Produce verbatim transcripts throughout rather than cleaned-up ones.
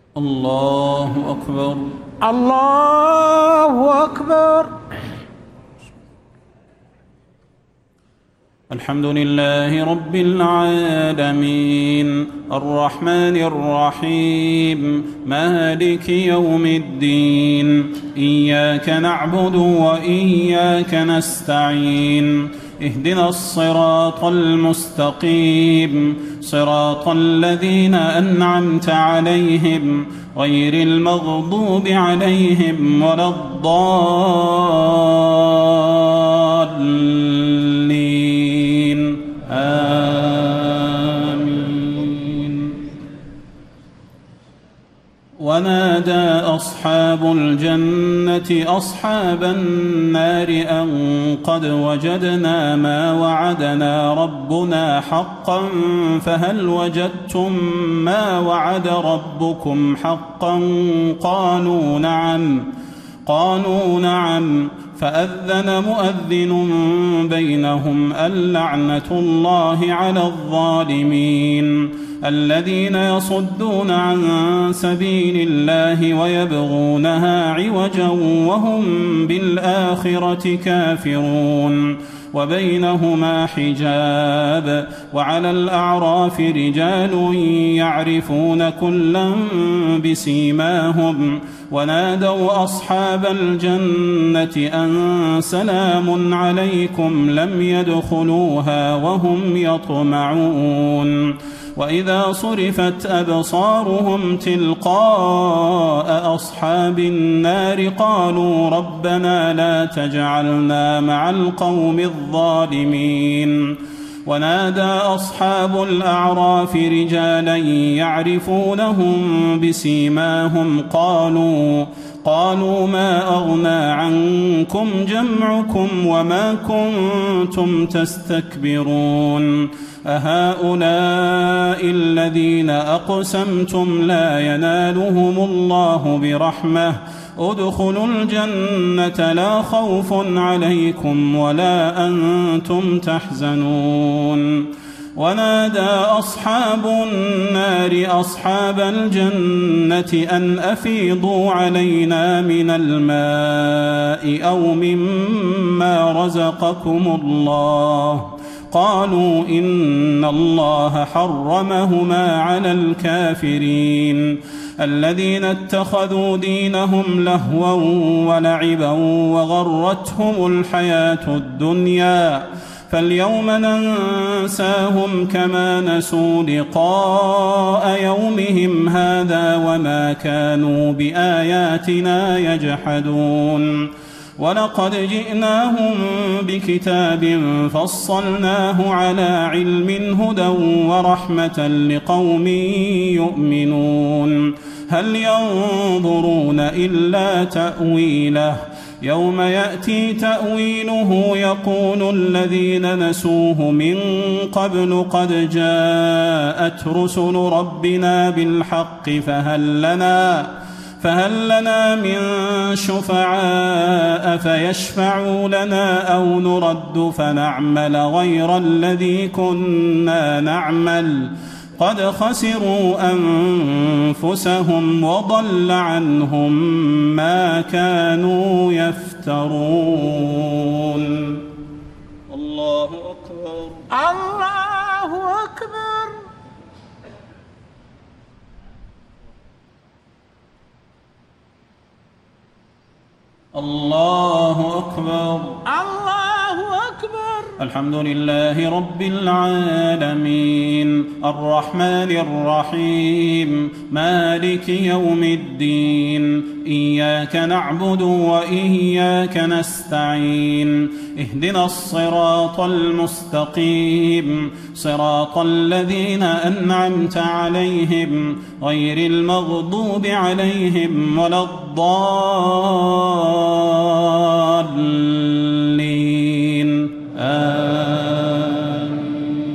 الله أكبر. الله أكبر. الحمد لله رب العالمين الرحمن الرحيم مالك يوم الدين إياك نعبد وإياك نستعين اهدنا الصراط المستقيم صراط الذين أنعمت عليهم غير المغضوب عليهم ولا الضالين آمين. ونادى أصحاب الجنة أصحاب النار أن قد وجدنا ما وعدنا ربنا حقا فهل وجدتم ما وعد ربكم حقا قالوا نعم قالوا نعم فأذن مؤذن بينهم اللعنة الله على الظالمين الذين يصدون عن سبيل الله ويبغونها عوجا وهم بالآخرة كافرون وبينهما حجاب وعلى الأعراف رجال يعرفون كلا بسيماهم ونادوا أصحاب الجنة أن سلام عليكم لم يدخلوها وهم يطمعون وإذا صرفت أبصارهم تلقاء أصحاب النار قالوا ربنا لا تجعلنا مع القوم الظالمين ونادى أصحاب الأعراف رجالا يعرفونهم بسيماهم قالوا قالوا ما أغنى عنكم جمعكم وما كنتم تستكبرون أهؤلاء الذين أقسمتم لا ينالهم الله برحمة ادخلوا الجنة لا خوف عليكم ولا أنتم تحزنون ونادى أصحاب النار أصحاب الجنة أن أفيضوا علينا من الماء أو مما رزقكم الله قالوا إن الله حرمهما على الكافرين الذين اتخذوا دينهم لهوا ولعبا وغرتهم الحياة الدنيا فاليوم ننساهم كما نسوا لقاء يومهم هذا وما كانوا بآياتنا يجحدون ولقد جئناهم بكتاب فصلناه على علم هدى ورحمة لقوم يؤمنون هل ينظرون إلا تأويله يوم يأتي تأويله يقول الذين نسوه من قبل قد جاءت رسل ربنا بالحق فهل لنا فهل لنا من شفعاء فيشفعوا لنا أو نرد فنعمل غير الذي كنا نعمل قد خسروا أنفسهم وضل عنهم ما كانوا يفترون. الله أكبر. الله أكبر. الله أكبر. الله أكبر. الحمد لله رب العالمين الرحمن الرحيم مالك يوم الدين إياك نعبد وإياك نستعين اهدنا الصراط المستقيم صراط الذين أنعمت عليهم غير المغضوب عليهم ولا الضالين آمين.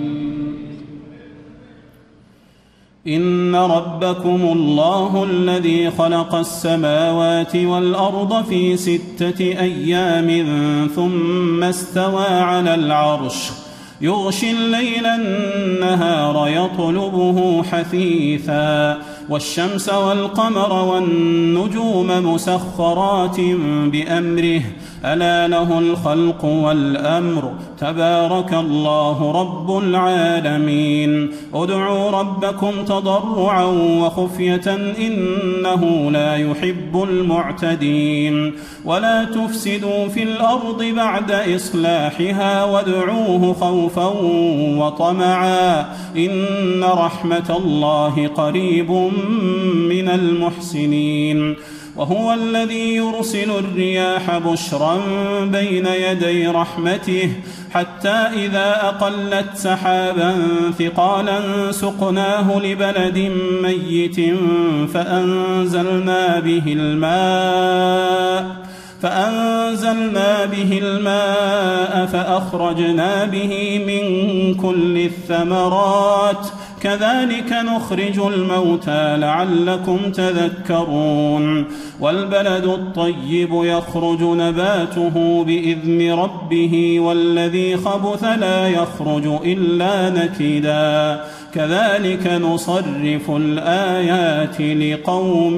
إن ربكم الله الذي خلق السماوات والأرض في ستة أيام ثم استوى على العرش يغشي الليل النهار يطلبه حثيثا والشمس والقمر والنجوم مسخرات بأمره ألا له الخلق والأمر تبارك الله رب العالمين ادعوا ربكم تضرعا وخفية إنه لا يحب المعتدين ولا تفسدوا في الأرض بعد إصلاحها وادعوه خوفا وطمعا إن رحمة الله قريب من المحسنين وهو الذي يرسل الرياح بشرا بين يدي رحمته حتى إذا أقلت سحابا ثقالا سقناه لبلد ميت فأنزلنا به الماء فأنزلنا به الماء فأخرجنا به من كل الثمرات كذلك نخرج الموتى لعلكم تذكرون والبلد الطيب يخرج نباته بإذن ربه والذي خبث لا يخرج إلا نكدا كذلك نصرف الآيات لقوم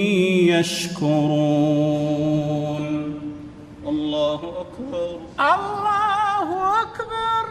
يشكرون الله أكبر الله أكبر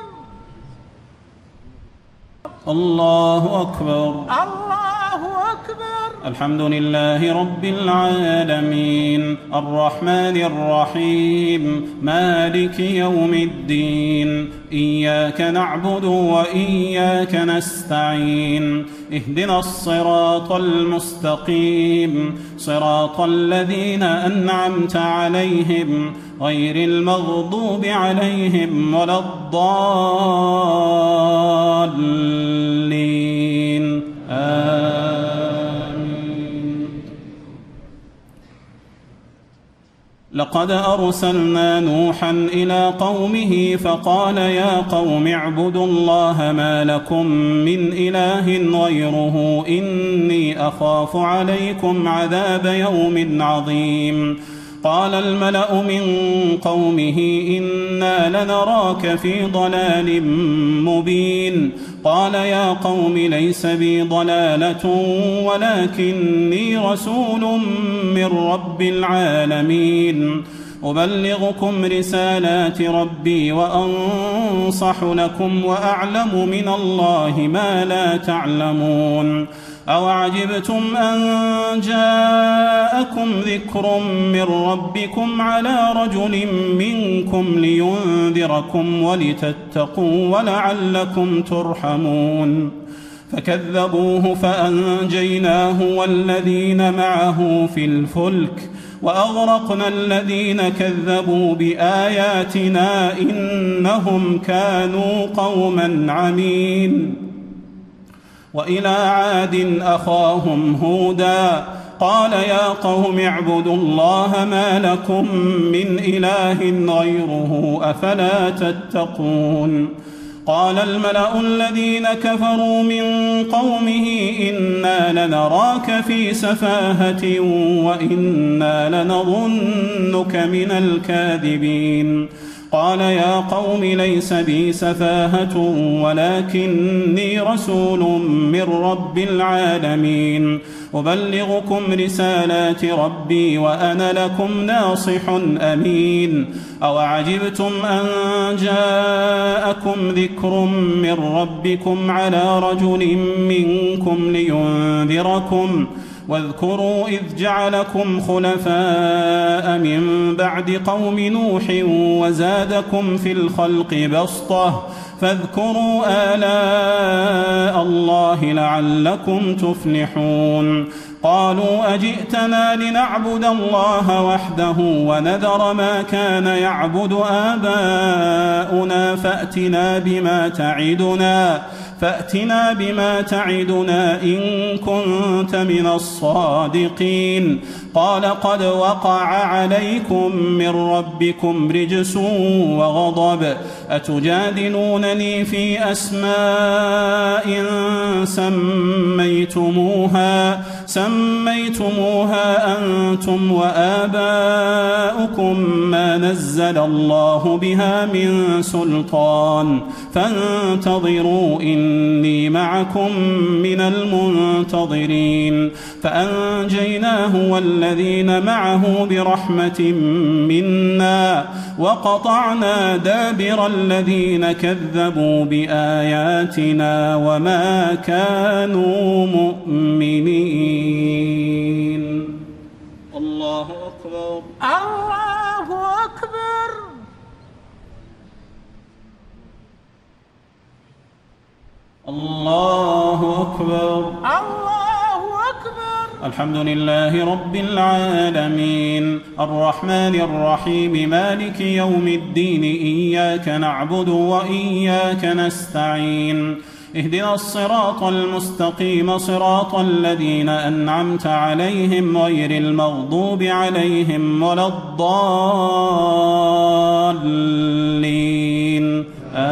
الله أكبر الله أكبر الحمد لله رب العالمين الرحمن الرحيم مالك يوم الدين إياك نعبد وإياك نستعين اهدنا الصراط المستقيم صراط الذين أنعمت عليهم غير المغضوب عليهم ولا الضالين آمين. لقد أرسلنا نوحا إلى قومه فقال يا قوم اعبدوا الله ما لكم من إله غيره إني أخاف عليكم عذاب يوم عظيم. قال الملأ من قومه إنا لنراك في ضلال مبين. قال يا قوم ليس بي ضلالة ولكني رسول من رب العالمين أبلغكم رسالات ربي وأنصح لكم وأعلم من الله ما لا تعلمون. أوعجبتم أن جاءكم ذكر من ربكم على رجل منكم لينذركم ولتتقوا ولعلكم ترحمون. فكذبوه فأنجيناه والذين معه في الفلك وأغرقنا الذين كذبوا بآياتنا إنهم كانوا قوما عمين. وإلى عاد أخاهم هودا قال يا قوم اعبدوا الله ما لكم من إله غيره أفلا تتقون. قال الملأ الذين كفروا من قومه إنا لنراك في سفاهة وإنا لنظنك من الكاذبين. قال يا قوم ليس بي سفاهة ولكني رسول من رب العالمين أبلغكم رسالات ربي وأنا لكم ناصح أمين. أوعجبتم أن جاءكم ذكر من ربكم على رجل منكم لينذركم واذكروا إذ جعلكم خلفاء من بعد قوم نوح وزادكم في الخلق بسطة فاذكروا آلاء الله لعلكم تفلحون. قالوا أجئتنا لنعبد الله وحده ونذر ما كان يعبد آباؤنا فأتنا بما تعدنا فأتنا بما تعدنا إن كنت من الصادقين. قال قد وقع عليكم من ربكم رجس وغضب أتجادلونني في أسماء سميتموها سميتموها أنتم وآباؤكم ما نزل الله بها من سلطان فانتظروا إني معكم من المنتظرين فأنجيناه والذين معه برحمة منا وقطعنا دابر الذين كذبوا بآياتنا وما كانوا مؤمنين. الله أكبر. الله أكبر. الله أكبر. الله أكبر. الحمد لله رب العالمين الرحمن الرحيم مالك يوم الدين إياك نعبد وإياك نستعين اهدنا الصراط المستقيم صراط الذين أنعمت عليهم غير المغضوب عليهم ولا الضالين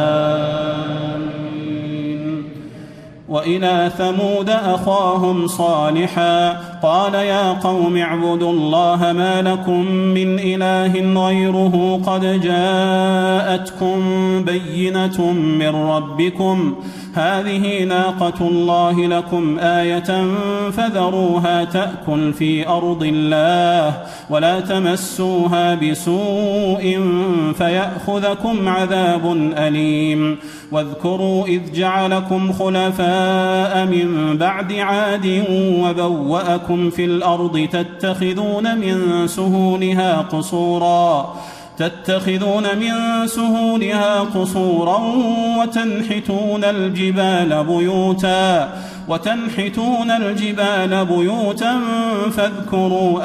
آمين. وإلى ثمود أخاهم صالحا قال يا قوم اعبدوا الله ما لكم من إله غيره قد جاءتكم بينة من ربكم هذه ناقة الله لكم آية فذروها تأكل في أرض الله ولا تمسوها بسوء فيأخذكم عذاب أليم. واذكروا إذ جعلكم خلفاء من بعد عاد وبوأكم في الأرض تتخذون من سهولها قصورا تتخذون من سهولها قصورا وتنحتون الجبال بيوتا وتنحتون الجبال بيوتا فاذكروا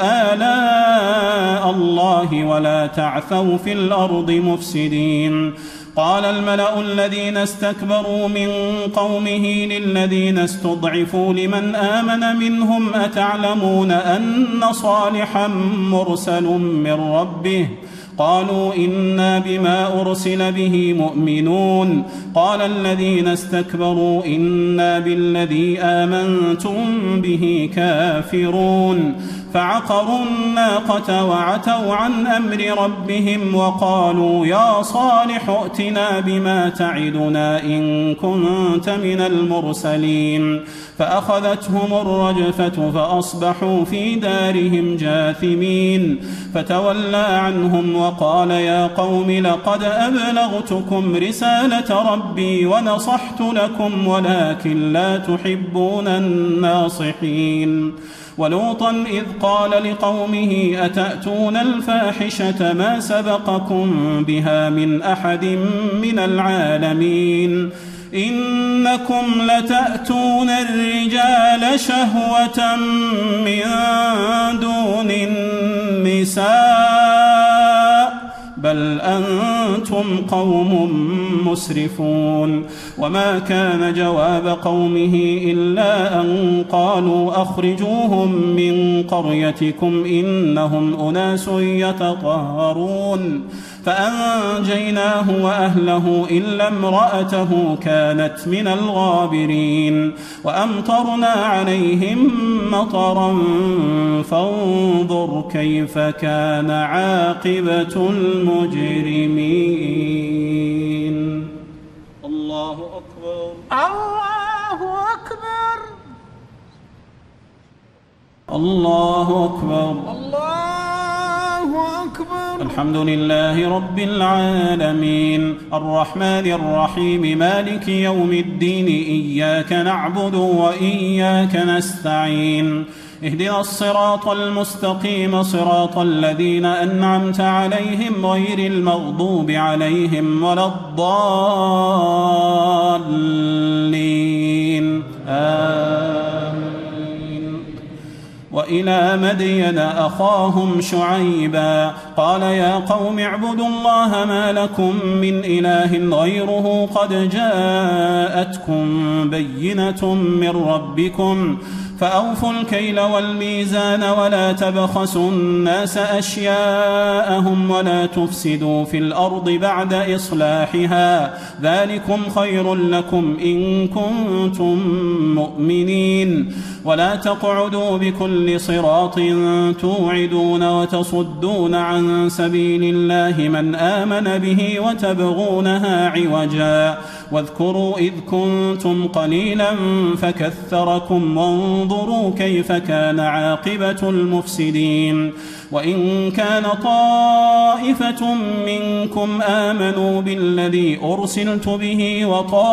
آلاء الله ولا تعثوا في الأرض مفسدين. قال الملأ الذين استكبروا من قومه للذين استضعفوا لمن آمن منهم أتعلمون أن صالحا مرسل من ربه قالوا إنا بما أرسل به مؤمنون. قال الذين استكبروا إنا بالذي آمنتم به كافرون. فعقروا الناقة وعتوا عن أمر ربهم وقالوا يا صالح ائتنا بما تعدنا إن كنت من المرسلين. فأخذتهم الرجفة فأصبحوا في دارهم جاثمين. فتولى عنهم وقال يا قوم لقد أبلغتكم رسالة ربي ونصحت لكم ولكن لا تحبون الناصحين. ولوطا إذ قال لقومه أتأتون الفاحشة ما سبقكم بها من أحد من العالمين إنكم لتأتون الرجال شهوة من دون النساء بل أنتم قوم مسرفون. وما كان جواب قومه إلا أن قالوا أخرجوهم من قريتكم إنهم أناس يتطهرون. فأنجيناه وأهله إلا امرأته كانت من الغابرين. وأمطرنا عليهم مطرا فانظر كيف كان عاقبة المجرمين. الله أكبر. الله أكبر. الله أكبر. الله أكبر. الحمد لله رب العالمين الرحمن الرحيم مالك يوم الدين إياك نعبد وإياك نستعين اهدنا الصراط المستقيم صراط الذين أنعمت عليهم غير المغضوب عليهم ولا الضالين آمين. وإلى مدين أخاهم شعيبا قال يا قوم اعبدوا الله ما لكم من إله غيره قد جاءتكم بينة من ربكم فأوفوا الكيل والميزان ولا تبخسوا الناس أشياءهم ولا تفسدوا في الأرض بعد إصلاحها ذلكم خير لكم إن كنتم مؤمنين ولا تقعدوا بكل صراط توعدون وتصدون عن سبيل الله من آمن به وتبغونها عوجا واذكروا إذ كنتم قليلا فكثركم وانظروا كيف كان عاقبة المفسدين وإن كان طائفة منكم آمنوا بالذي أرسلت به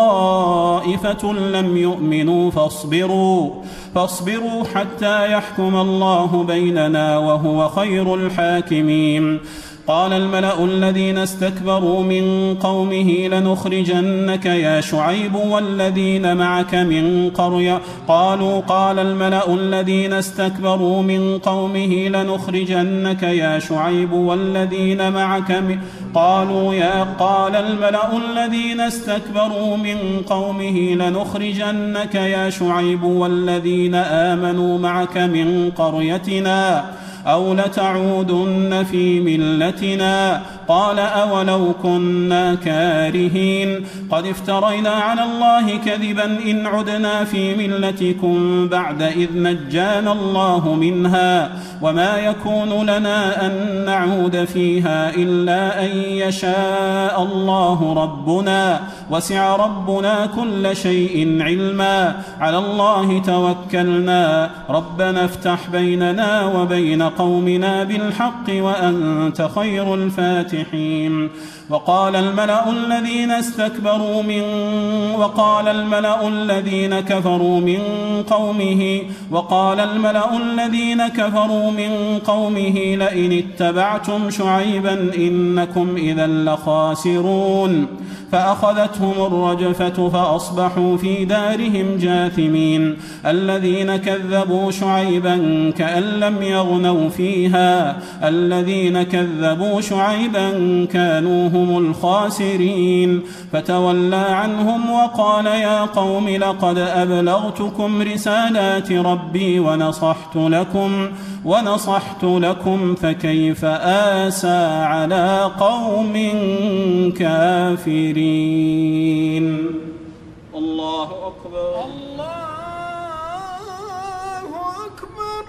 وطائفة لم يؤمنوا فاصبروا فاصبروا حتى يحكم الله بيننا وهو خير الحاكمين قال الملأ الذين استكبروا من قومه لنخرجنك يا شعيب والذين معك من قرية قالوا قال الملأ الذين استكبروا من قومه لنخرجنك يا شعيب والذين معك من قالوا يا قال الملأ الذين استكبروا من قومه لنخرجنك يا شعيب والذين آمنوا معك من قريتنا أو لتعودن في ملتنا قال أولو كنا كارهين قد افترينا على الله كذبا إن عدنا في ملتكم بعد إذ نجانا الله منها وما يكون لنا أن نعود فيها إلا أن يشاء الله ربنا وسع ربنا كل شيء علما على الله توكلنا ربنا افتح بيننا وبين قومنا بالحق وأنت خير الفاتحين وقال الملأ الذين استكبروا من وقال الملأ الذين كفروا من قومه وقال الملأ الذين كفروا من قومه لئن اتبعتم شعيبا إنكم إذا لخاسرون فأخذتهم الرجفة فأصبحوا في دارهم جاثمين الذين كذبوا شعيبا كأن لم يغنوا فيها الذين كذبوا شعيبا كانوا هم الخاسرين فتولى عنهم وقال يا قوم لقد أبلغتكم رسالات ربي ونصحت لكم ونصحت لكم فكيف آسى على قوم كافرين الله أكبر الله أكبر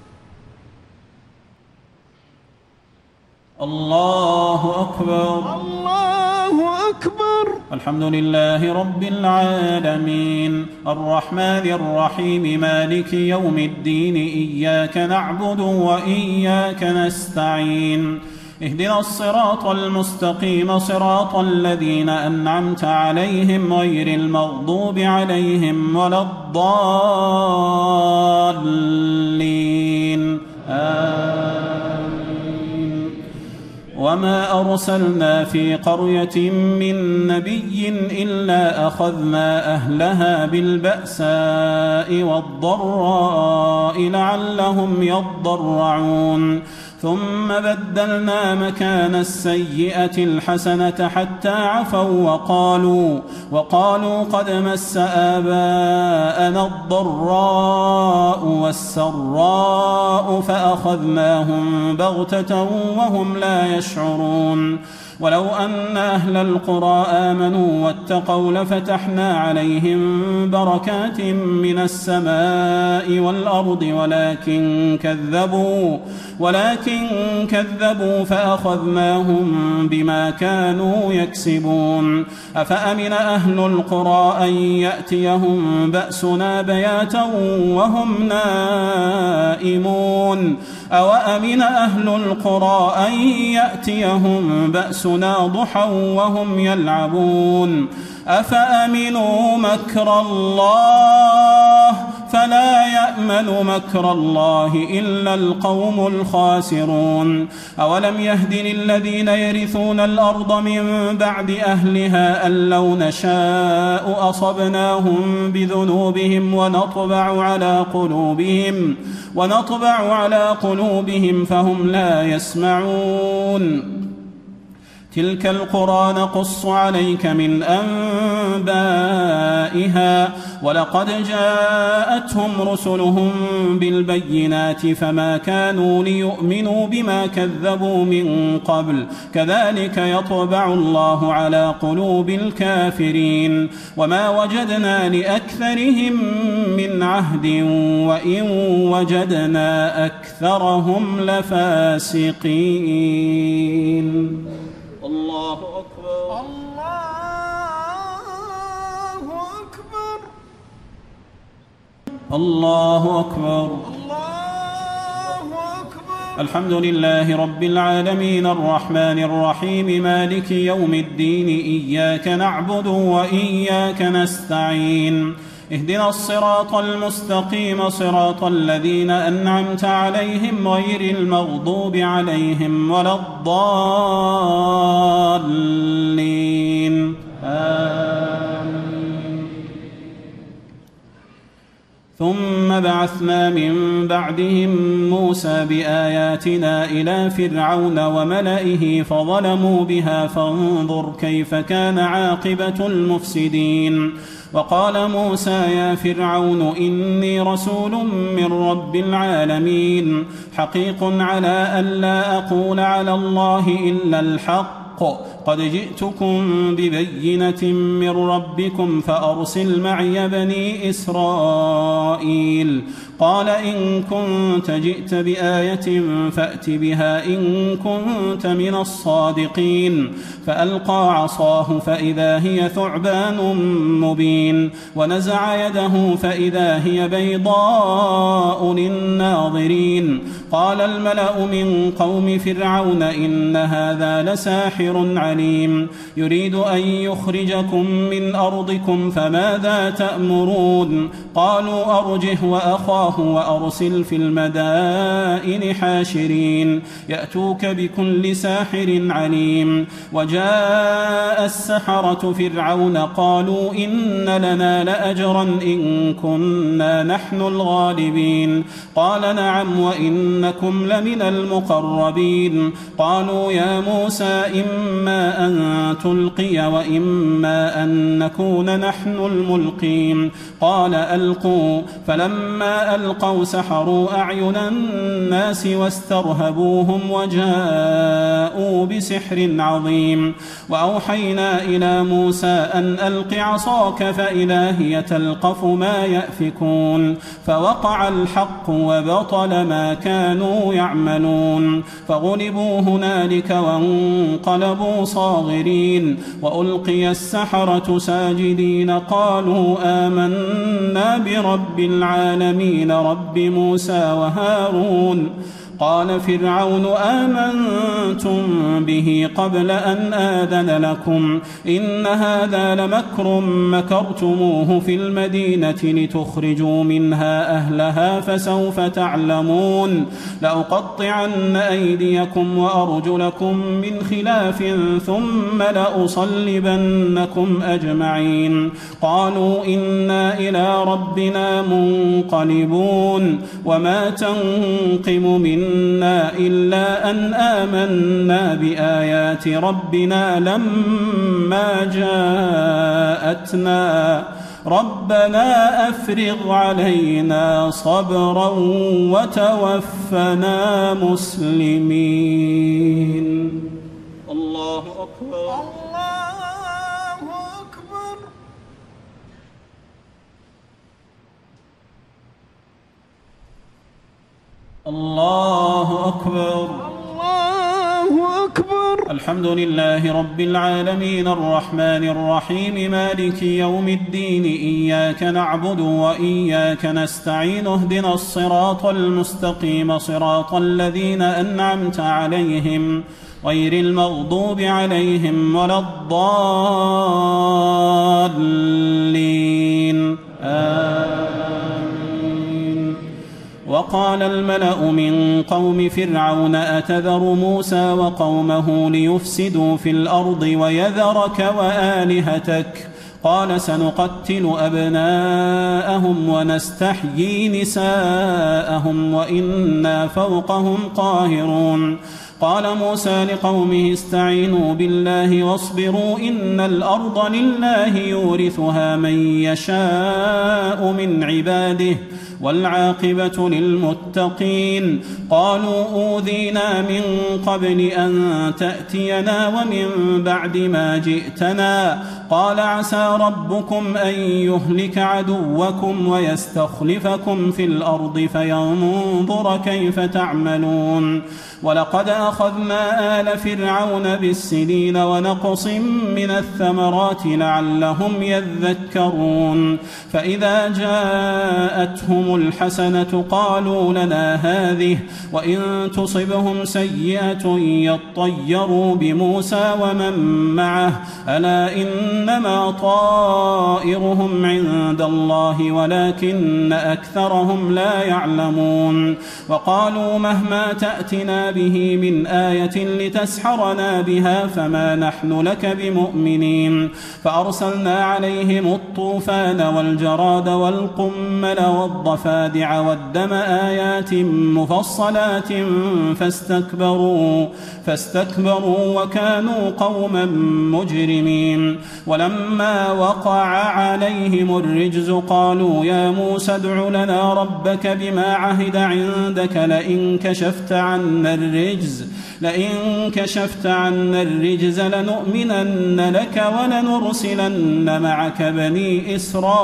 الله أكبر الله أكبر الحمد لله رب العالمين الرحمن الرحيم مالك يوم الدين إياك نعبد وإياك نستعين اهدنا الصراط المستقيم صراط الذين أنعمت عليهم غير المغضوب عليهم ولا الضالين آمين وما أرسلنا في قرية من نبي إلا أخذنا أهلها بالبأساء والضراء لعلهم يضرعون ثم بدلنا مكان السيئة الحسنة حتى عفوا وقالوا وقالوا قد مس آباءنا الضراء والسراء فأخذناهم بغتة وهم لا يشعرون ولو أن أهل القرى آمنوا واتقوا لفتحنا عليهم بركات من السماء والأرض ولكن كذبوا ولكن كذبوا فأخذناهم بما كانوا يكسبون أفأمن أهل القرى أن يأتيهم بأسنا بياتا وهم نائمون أوأمن أهل القرى أن يأتيهم بأسنا ضحى وهم يلعبون أفأمنوا مكر الله فلا يأمن مكر الله إلا القوم الخاسرون أولم يهد للذين يرثون الأرض من بعد أهلها أن لو نشاء أصبناهم بذنوبهم ونطبع على قلوبهم ونطبع على قلوبهم فهم لا يسمعون تلك القرى نقص عليك من أنبائها ولقد جاءتهم رسلهم بالبينات فما كانوا ليؤمنوا بما كذبوا من قبل كذلك يطبع الله على قلوب الكافرين وما وجدنا لأكثرهم من عهد وإن وجدنا أكثرهم لفاسقين. الله أكبر. الله أكبر. الله أكبر. الله أكبر. الحمد لله رب العالمين الرحمن الرحيم مالك يوم الدين إياك نعبد وإياك نستعين اهدنا الصراط المستقيم صراط الذين أنعمت عليهم غير المغضوب عليهم ولا الضالين آمين. ثم بعثنا من بعدهم موسى بآياتنا إلى فرعون وملئه فظلموا بها فانظر كيف كان عاقبة المفسدين. وقال موسى يا فرعون إني رسول من رب العالمين حقيق على ألا أقول على الله إلا الحق قد جئتكم ببينة من ربكم فأرسل معي بني إسرائيل. قال إن كنت جئت بآية فأت بها إن كنت من الصادقين. فألقى عصاه فإذا هي ثعبان مبين ونزع يده فإذا هي بيضاء للناظرين. قال الملأ من قوم فرعون إن هذا لساحر عليم يريد أن يخرجكم من أرضكم فماذا تأمرون. قالوا أرجه وأخاه وأرسل في المدائن حاشرين يأتوك بكل ساحر عليم. وجاء السحرة فرعون قالوا إن لنا لأجرا إن كنا نحن الغالبين. قال نعم وإنكم لمن المقربين. قالوا يا موسى إما أن تلقي وإما أن نكون نحن الملقين. قال ألقوا فلما ألقوا سحروا أعين الناس واسترهبوهم وجاءوا بسحر عظيم. وأوحينا إلى موسى أن ألق عصاك فإذا هي تلقف ما يأفكون. فوقع الحق وبطل ما كانوا يعملون. فغلبوا هنالك وانقلبوا صاغرين وألقي السحرة ساجدين قالوا آمنا برب العالمين رب موسى وهارون. قال فرعون آمنتم به قبل أن آذن لكم إن هذا لمكر مكرتموه في المدينة لتخرجوا منها أهلها فسوف تعلمون. لأقطعن أيديكم وأرجلكم من خلاف ثم لأصلبنكم أجمعين. قالوا إنا إلى ربنا منقلبون. وما تنقم منا إلا أن آمنا بآيات ربنا لما جاءتنا ربنا أفرغ علينا صبرا وتوفنا مسلمين. الله أكبر. الله أكبر. الله أكبر. الله أكبر. الحمد لله رب العالمين الرحمن الرحيم مالك يوم الدين إياك نعبد وإياك نستعين اهدنا الصراط المستقيم صراط الذين أنعمت عليهم غير المغضوب عليهم ولا الضالين آمين. وقال الملأ من قوم فرعون أتذر موسى وقومه ليفسدوا في الأرض ويذرك وآلهتك قال سنقتل أبناءهم ونستحيي نساءهم وإنا فوقهم قاهرون. قال موسى لقومه استعينوا بالله واصبروا إن الأرض لله يورثها من يشاء من عباده والعاقبة للمتقين. قالوا أوذينا من قبل أن تأتينا ومن بعد ما جئتنا قال عسى ربكم أن يهلك عدوكم ويستخلفكم في الأرض فينظر كيف تعملون. ولقد أخذنا آل فرعون بالسنين ونقص من الثمرات لعلهم يذكرون. فإذا جاءتهم الحسنة قالوا لنا هذه وإن تصبهم سيئة يطيروا بموسى ومن معه ألا إنما طائرهم عند الله ولكن أكثرهم لا يعلمون. وقالوا مهما تأتنا به من آية لتسحرنا بها فما نحن لك بمؤمنين. فأرسلنا عليهم الطوفان والجراد والقمل والضفادع والدم آيات مفصلات فاستكبروا فاستكبروا وكانوا قوما مجرمين. ولما وقع عليهم الرجز قالوا يا موسى ادع لنا ربك بما عهد عندك لئن كشفت عنا الرجز لئن كشفت عنا الرجز لنؤمنن لك ولنرسلن معك بني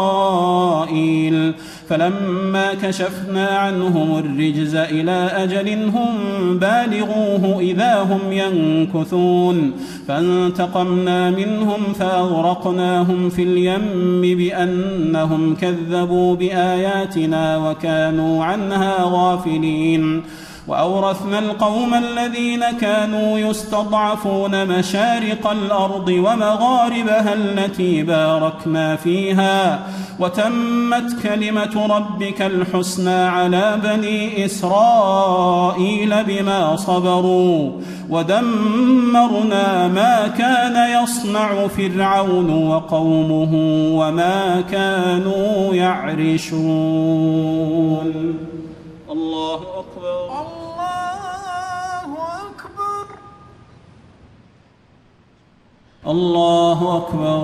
إسرائيل. فلما كشفنا عنهم الرجز إلى أجل هم بالغوه إذا هم ينكثون. فانتقمنا منهم فأغرقناهم في اليم بأنهم كذبوا بآياتنا وكانوا عنها غافلين. وأورثنا القوم الذين كانوا يستضعفون مشارق الأرض ومغاربها التي باركنا فيها وتمت كلمة ربك الحسنى على بني إسرائيل بما صبروا ودمرنا ما كان يصنع فرعون وقومه وما كانوا يعرشون. الله أكبر. الله أكبر. الله أكبر.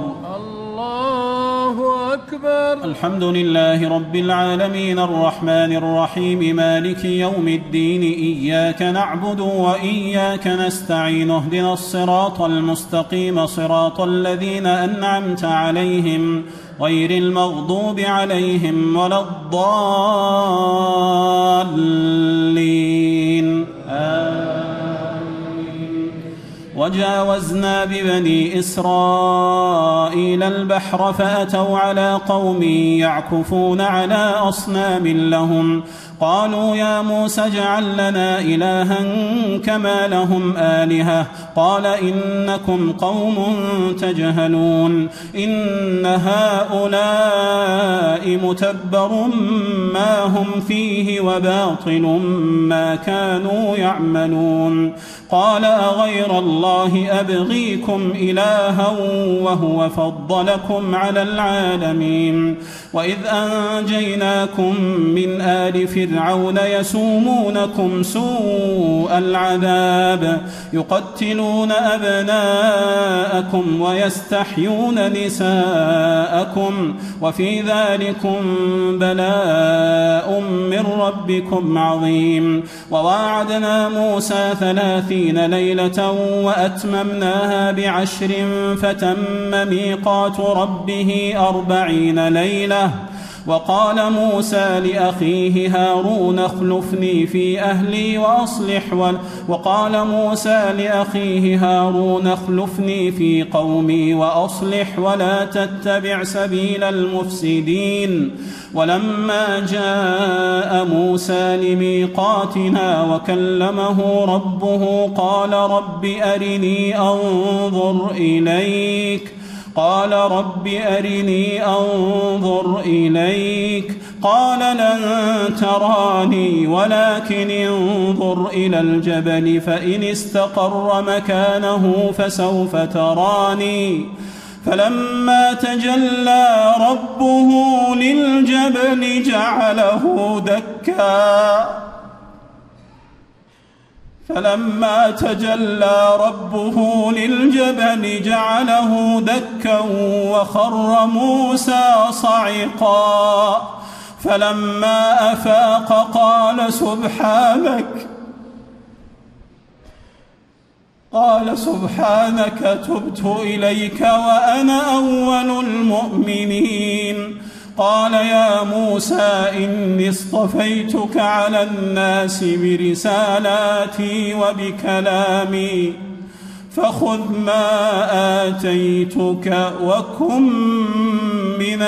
الله أكبر. الحمد لله رب العالمين الرحمن الرحيم مالك يوم الدين إياك نعبد وإياك نستعين اهدنا الصراط المستقيم صراط الذين أنعمت عليهم غير المغضوب عليهم ولا الضالين آمين. وجاوزنا ببني إسرائيل البحر فأتوا على قوم يعكفون على أصنام لهم قالوا يا موسى اجعل لنا إلها كما لهم آلهة قال إنكم قوم تجهلون إن هؤلاء متبر ما هم فيه وباطل ما كانوا يعملون قال أغير الله أبغيكم إلها وهو فضلكم على العالمين وإذ أنجيناكم من آل فرعون يسومونكم سوء العذاب يقتلون أبناءكم ويستحيون نساءكم وفي ذلكم بلاء من ربكم عظيم وواعدنا موسى ثلاثين ليلة وأتممناها بعشر فتم ميقات ربه أربعين ليلة وقال موسى لأخيه هارون اخلفني في أهلي وأصلح و... وقال موسى لأخيه هارون اخلفني في قومي وأصلح ولا تتبع سبيل المفسدين ولما جاء موسى لميقاتنا وكلمه ربه قال رب أرني أنظر إليك قال رب أرني أنظر إليك قال لن تراني ولكن انظر إلى الجبل فإن استقر مكانه فسوف تراني فلما تجلى ربه للجبل جعله دكا فلما تجلى ربه للجبل جعله دكا وخر موسى صعقا فلما أفاق قال سبحانك قال سبحانك تبت إليك وأنا أول المؤمنين. قال يا موسى إني اصطفيتك على الناس برسالاتي وبكلامي فخذ ما آتيتك وكن من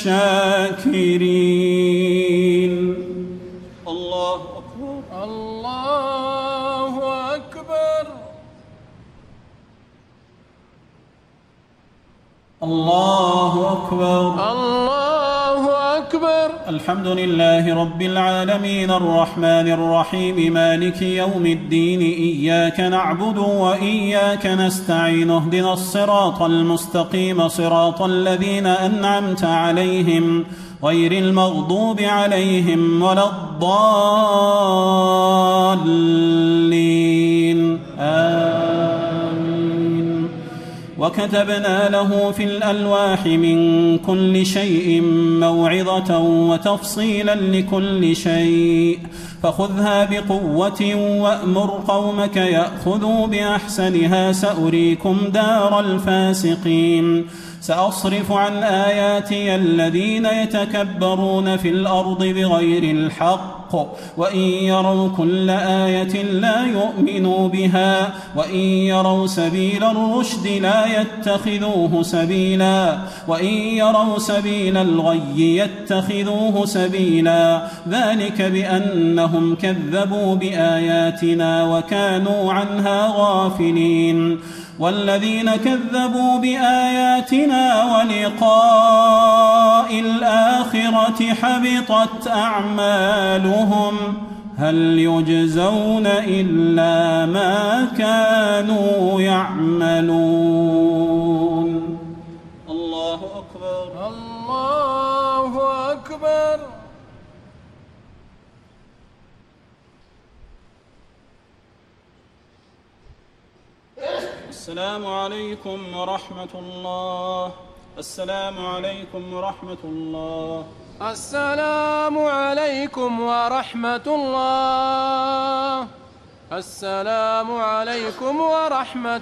الشاكرين. الله أكبر. الله أكبر. الله أكبر. الله أكبر. الحمد لله رب العالمين الرحمن الرحيم مالك يوم الدين إياك نعبد وإياك نستعين اهدنا الصراط المستقيم صراط الذين أنعمت عليهم غير المغضوب عليهم ولا الضالين آمين. وكتبنا له في الألواح من كل شيء موعظة وتفصيلا لكل شيء فخذها بقوة وأمر قومك يأخذوا بأحسنها سأريكم دار الفاسقين. سأصرف عن آياتي الذين يتكبرون في الأرض بغير الحق وإن يروا كل آية لا يؤمنوا بها وإن يروا سبيل الرشد لا يتخذوه سبيلا وإن يروا سبيل الغي يتخذوه سبيلا ذلك بأنهم كذبوا بآياتنا وكانوا عنها غافلين. والذين كذبوا بآياتنا ولقاء الآخرة حبطت أعمالهم هل يجزون إلا ما كانوا يعملون. الله أكبر. الله أكبر. السلام عليكم ورحمة الله. السلام عليكم ورحمة الله. السلام عليكم ورحمة الله. السلام عليكم ورحمة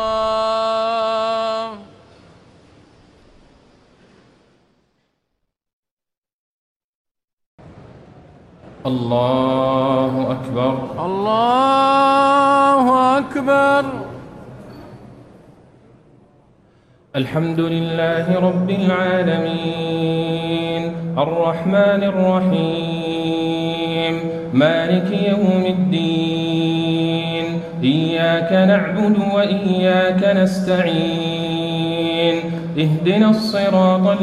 الله. الله أكبر. الله أكبر. الحمد لله رب العالمين الرحمن الرحيم مالك يوم الدين إياك نعبد وإياك نستعين اهدنا الصراط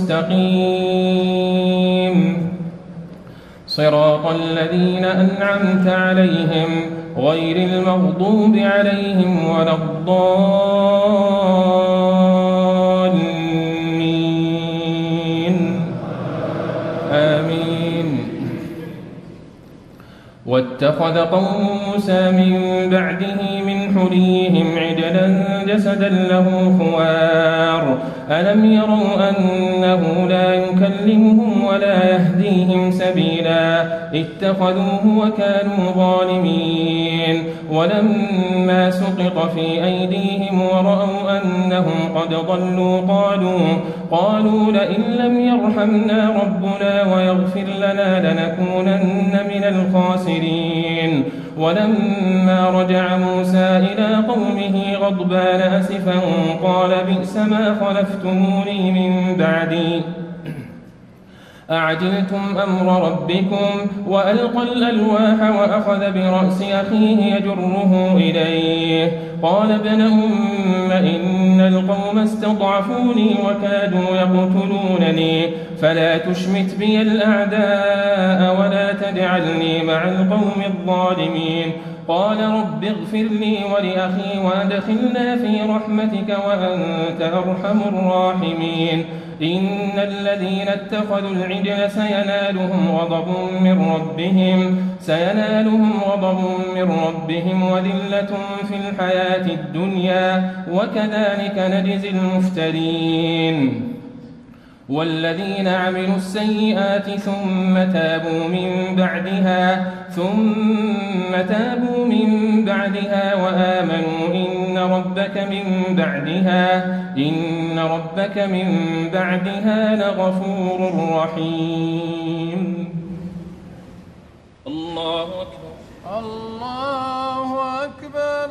المستقيم صراط الذين أنعمت عليهم غير المغضوب عليهم ولا الضالين آمين. واتخذ قوم موسى من بعده من حليهم عجلا جسدا له خوار ألم يروا أنه لا يكلمهم ولا يهديهم سبيلا اتخذوه وكانوا ظالمين. ولما سقط في أيديهم ورأوا أنهم قد ضلوا قالوا قالوا لئن لم يرحمنا ربنا ويغفر لنا لنكونن من الخاسرين. ولما رجع موسى إلى قومه غضبان أسفا قال بئس ما خلفتموني من بعدي أعجلتم أمر ربكم وألقى الألواح وأخذ برأس أخيه يجره إليه قال ابن أم إن القوم استضعفوني وكادوا يقتلونني فلا تشمت بي الأعداء ولا تجعلني مع القوم الظالمين. قال رب اغفر لي ولأخي وأدخلنا في رحمتك وأنت أرحم الراحمين إن الذين اتخذوا العجل سينالهم غضب من ربهم سينالهم غضب من ربهم وذلة في الحياة الدنيا وكذلك نجزي المفترين والذين عملوا السيئات ثم تابوا من بعدها ثم تابوا من بعدها وآمنوا إن ربك من بعدها إن ربك من بعدها لغفور رحيم. الله أكبر. الله أكبر.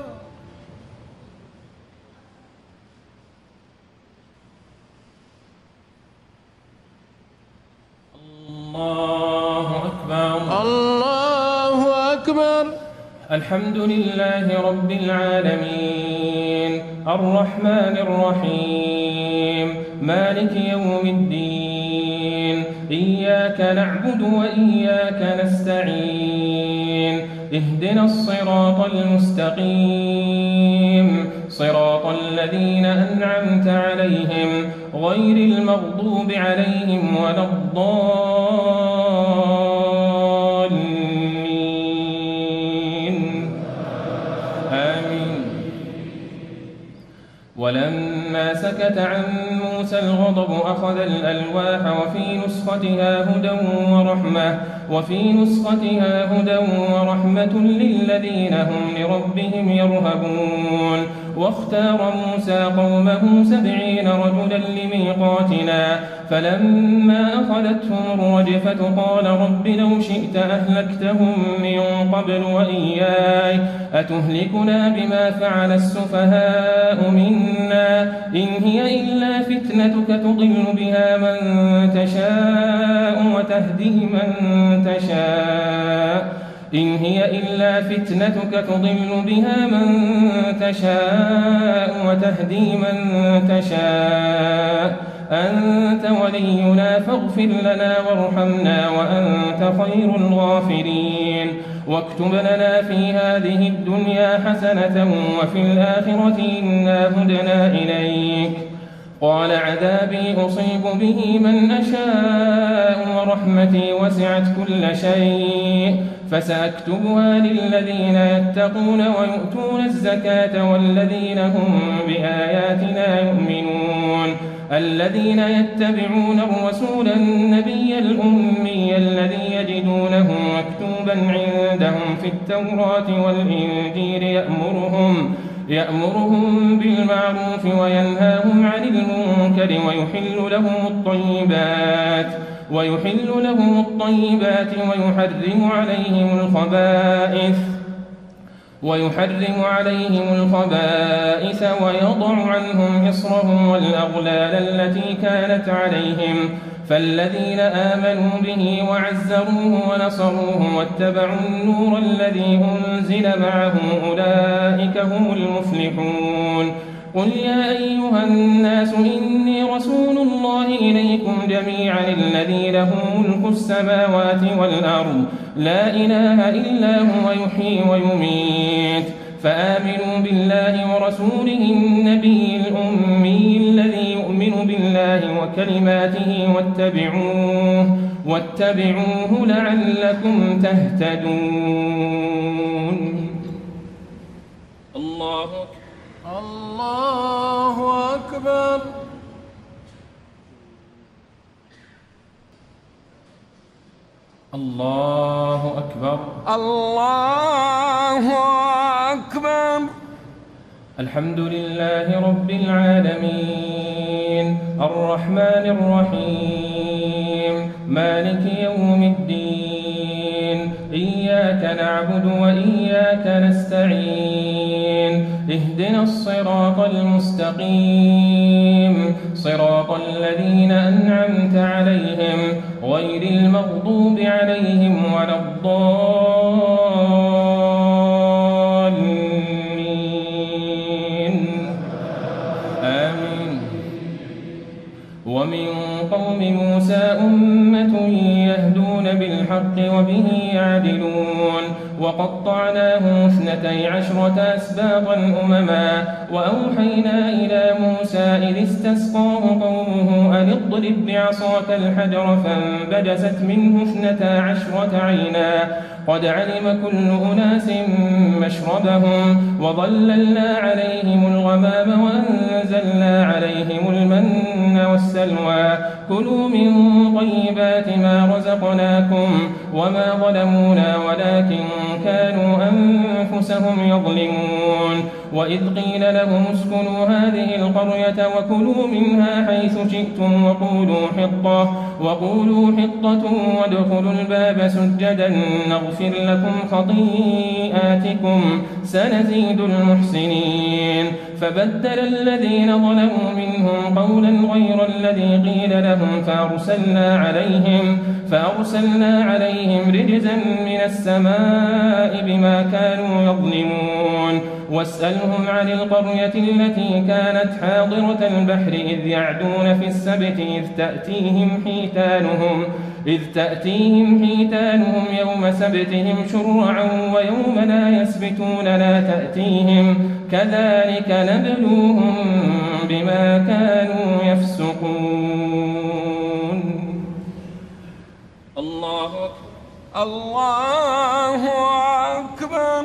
الله أكبر. الله أكبر. الحمد لله رب العالمين الرحمن الرحيم مالك يوم الدين إياك نعبد وإياك نستعين اهدنا الصراط المستقيم صراط الذين أنعمت عليهم غير المغضوب عليهم ولا الضالين آمين. ولما سكت عن موسى الغضب أخذ الألواح وفي نسختها هدى ورحمة وفي نسختها هدى ورحمة للذين هم لربهم يرهبون. واختار موسى قومه سبعين رجلا لميقاتنا فلما أخذتهم الرجفة قال رب لو شئت أهلكتهم من قبل وإياي أتهلكنا بما فعل السفهاء منا إن هي إلا فتنتك تضل بها من تشاء وتهدي من تشاء إن هي إلا فتنتك تضل بها من تشاء وتهدي من تشاء أنت ولينا فاغفر لنا وارحمنا وأنت خير الغافرين. واكتب لنا في هذه الدنيا حسنة وفي الآخرة إنا هدنا إليك. قال عذابي أصيب به من أشاء ورحمتي وسعت كل شيء فسأكتبها للذين يتقون ويؤتون الزكاة والذين هم بآياتنا يؤمنون الذين يتبعون الرسول النبي الأمي الذي يجدونه مكتوبا عندهم في التوراة والإنجيل يأمرهم يأمرهم بالمعروف وينهاهم عن المنكر ويحل لهم الطيبات ويحل لهم الطيبات ويحرم عليهم الخبائث ويحرم عليهم الخبائث ويضع عنهم إصرهم والأغلال التي كانت عليهم فالذين آمنوا به وعزروه ونصروه واتبعوا النور الذي أنزل معه أولئك هم المفلحون. قل يا أيها الناس إني رسول الله إليكم جميعا الذي له ملك السماوات والأرض لا إله إلا هو يحيي ويميت فآمنوا بالله ورسوله النبي الأمي الذي يؤمن بالله وكلماته واتبعوه واتبعوه لعلكم تهتدون. الله أكبر. الله أكبر. الله أكبر. الله أكبر. الحمد لله رب العالمين الرحمن الرحيم مالك يوم الدين إياك نعبد وإياك نستعين اهدنا الصراط المستقيم صراط الذين أنعمت عليهم غير المغضوب عليهم ولا الضالين آمين. ومن قوم موسى أمة يهدون بالحق وبه يعدلون وقطعناه اثنتي عشرة أسباطا أمما وأوحينا إلى موسى إذ استسقاه قومه أن اضرب بعصاك الحجر فانبجست منه اثنتا عشرة عينا قد علم كل أناس مشربهم وظللنا عليهم الغمام وأنزلنا عليهم المن والسلوى كلوا من طيبات ما رزقناكم وما ظلمونا ولكن كانوا أنفسهم يظلمون وإذ قيل لهم اسكنوا هذه القرية وكلوا منها حيث شئتم وقولوا حطة وقولوا حطة وادخلوا الباب سجدا نغفر لكم خطيئاتكم سنزيد المحسنين فبدل الذين ظلموا منهم قولا غير الذي قيل لهم فأرسلنا عليهم فأرسلنا عليهم رجزا من السماء بما كانوا يظلمون واسألهم عن القرية التي كانت حاضرة البحر إذ يعدون في السبت إذ تأتيهم حيتانهم إذ تأتيهم حيتانهم يوم سبتهم شرعا ويوم لا يسبتون لا تأتيهم كذلك نبلوهم بما كانوا يفسقون. الله أكبر الله أكبر.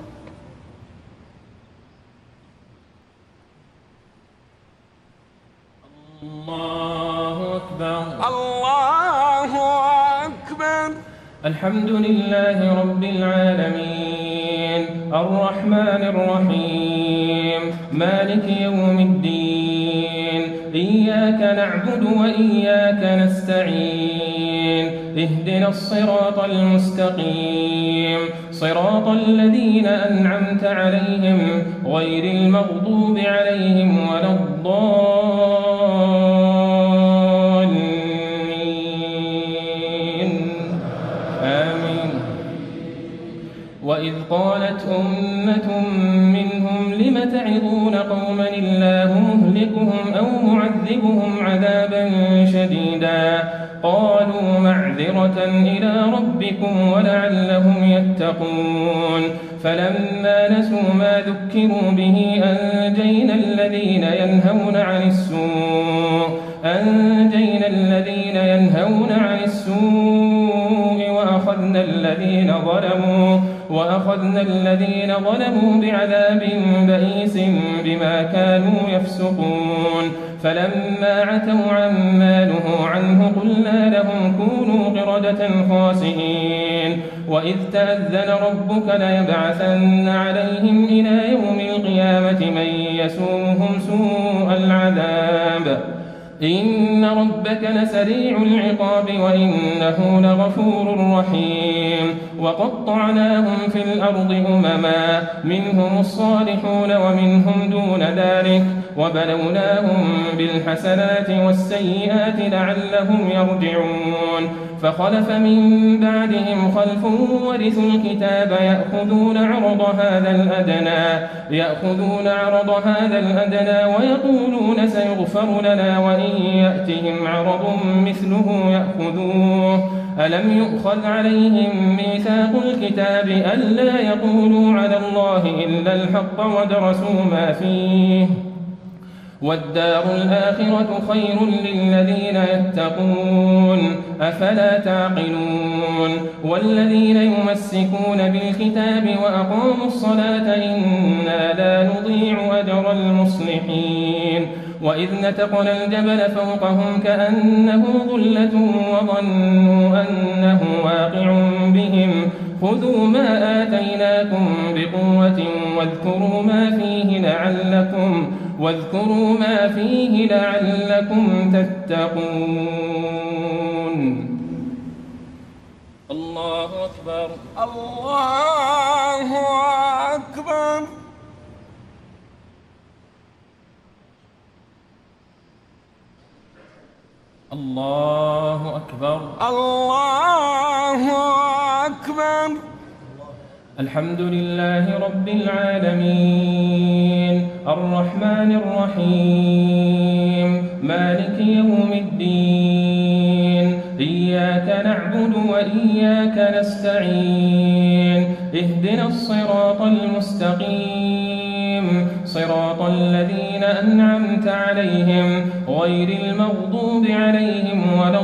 الله أكبر. الله أكبر. الحمد لله رب العالمين الرحمن الرحيم مالك يوم الدين إياك نعبد وإياك نستعين اهدنا الصراط المستقيم صراط الذين أنعمت عليهم غير المغضوب عليهم ولا الضالين آمين. وإذ قالت أمة منهم لم تعظون قوما الله مهلكهم أو معذبهم عذابا شديدا قالوا معذرة إلى ربكم ولعلهم يتقون فلما نسوا ما ذكروا به أنجينا الذين ينهون عن السوء أنجينا الذين ينهون عن السوء وأخذنا الذين ظلموا وأخذنا الذين ظلموا بعذاب بئيس بما كانوا يفسقون فلما عتوا عما نهوا عنه قلنا لهم كونوا قردة خاسئين وإذ تأذن ربك ليبعثن عليهم إلى يوم القيامة من يسومهم سوء العذاب إن ربك لسريع العقاب وإنه لغفور رحيم وقطعناهم في الأرض أمما منهم الصالحون ومنهم دون ذلك وبلوناهم بالحسنات والسيئات لعلهم يرجعون فخلف من بعدهم خلف ورثوا الكتاب يأخذون عرض هذا الأدنى يأخذون عرض هذا الأدنى ويقولون سيغفر لنا وإن يأتهم عرض مثله يأخذوه ألم يؤخذ عليهم ميثاق الكتاب ألا يقولوا على الله إلا الحق ودرسوا ما فيه والدار الآخرة خير للذين يتقون أفلا تعقلون والذين يمسكون بالكتاب وأقاموا الصلاة إنا لا نضيع أجر المصلحين وإذ نتقنا الجبل فوقهم كأنه ظلة وظنوا أنه واقع بهم خذوا ما آتيناكم بقوة واذكروا ما فيه لعلكم واذكروا ما فيه لعلكم تتقون. الله أكبر. الله أكبر. الله أكبر. الله أكبر. الحمد لله رب العالمين الرحمن الرحيم مالك يوم الدين إياك إياك نعبد وإياك نستعين اهدنا الصراط المستقيم صراط الذين أنعمت عليهم غير المغضوب عليهم ولا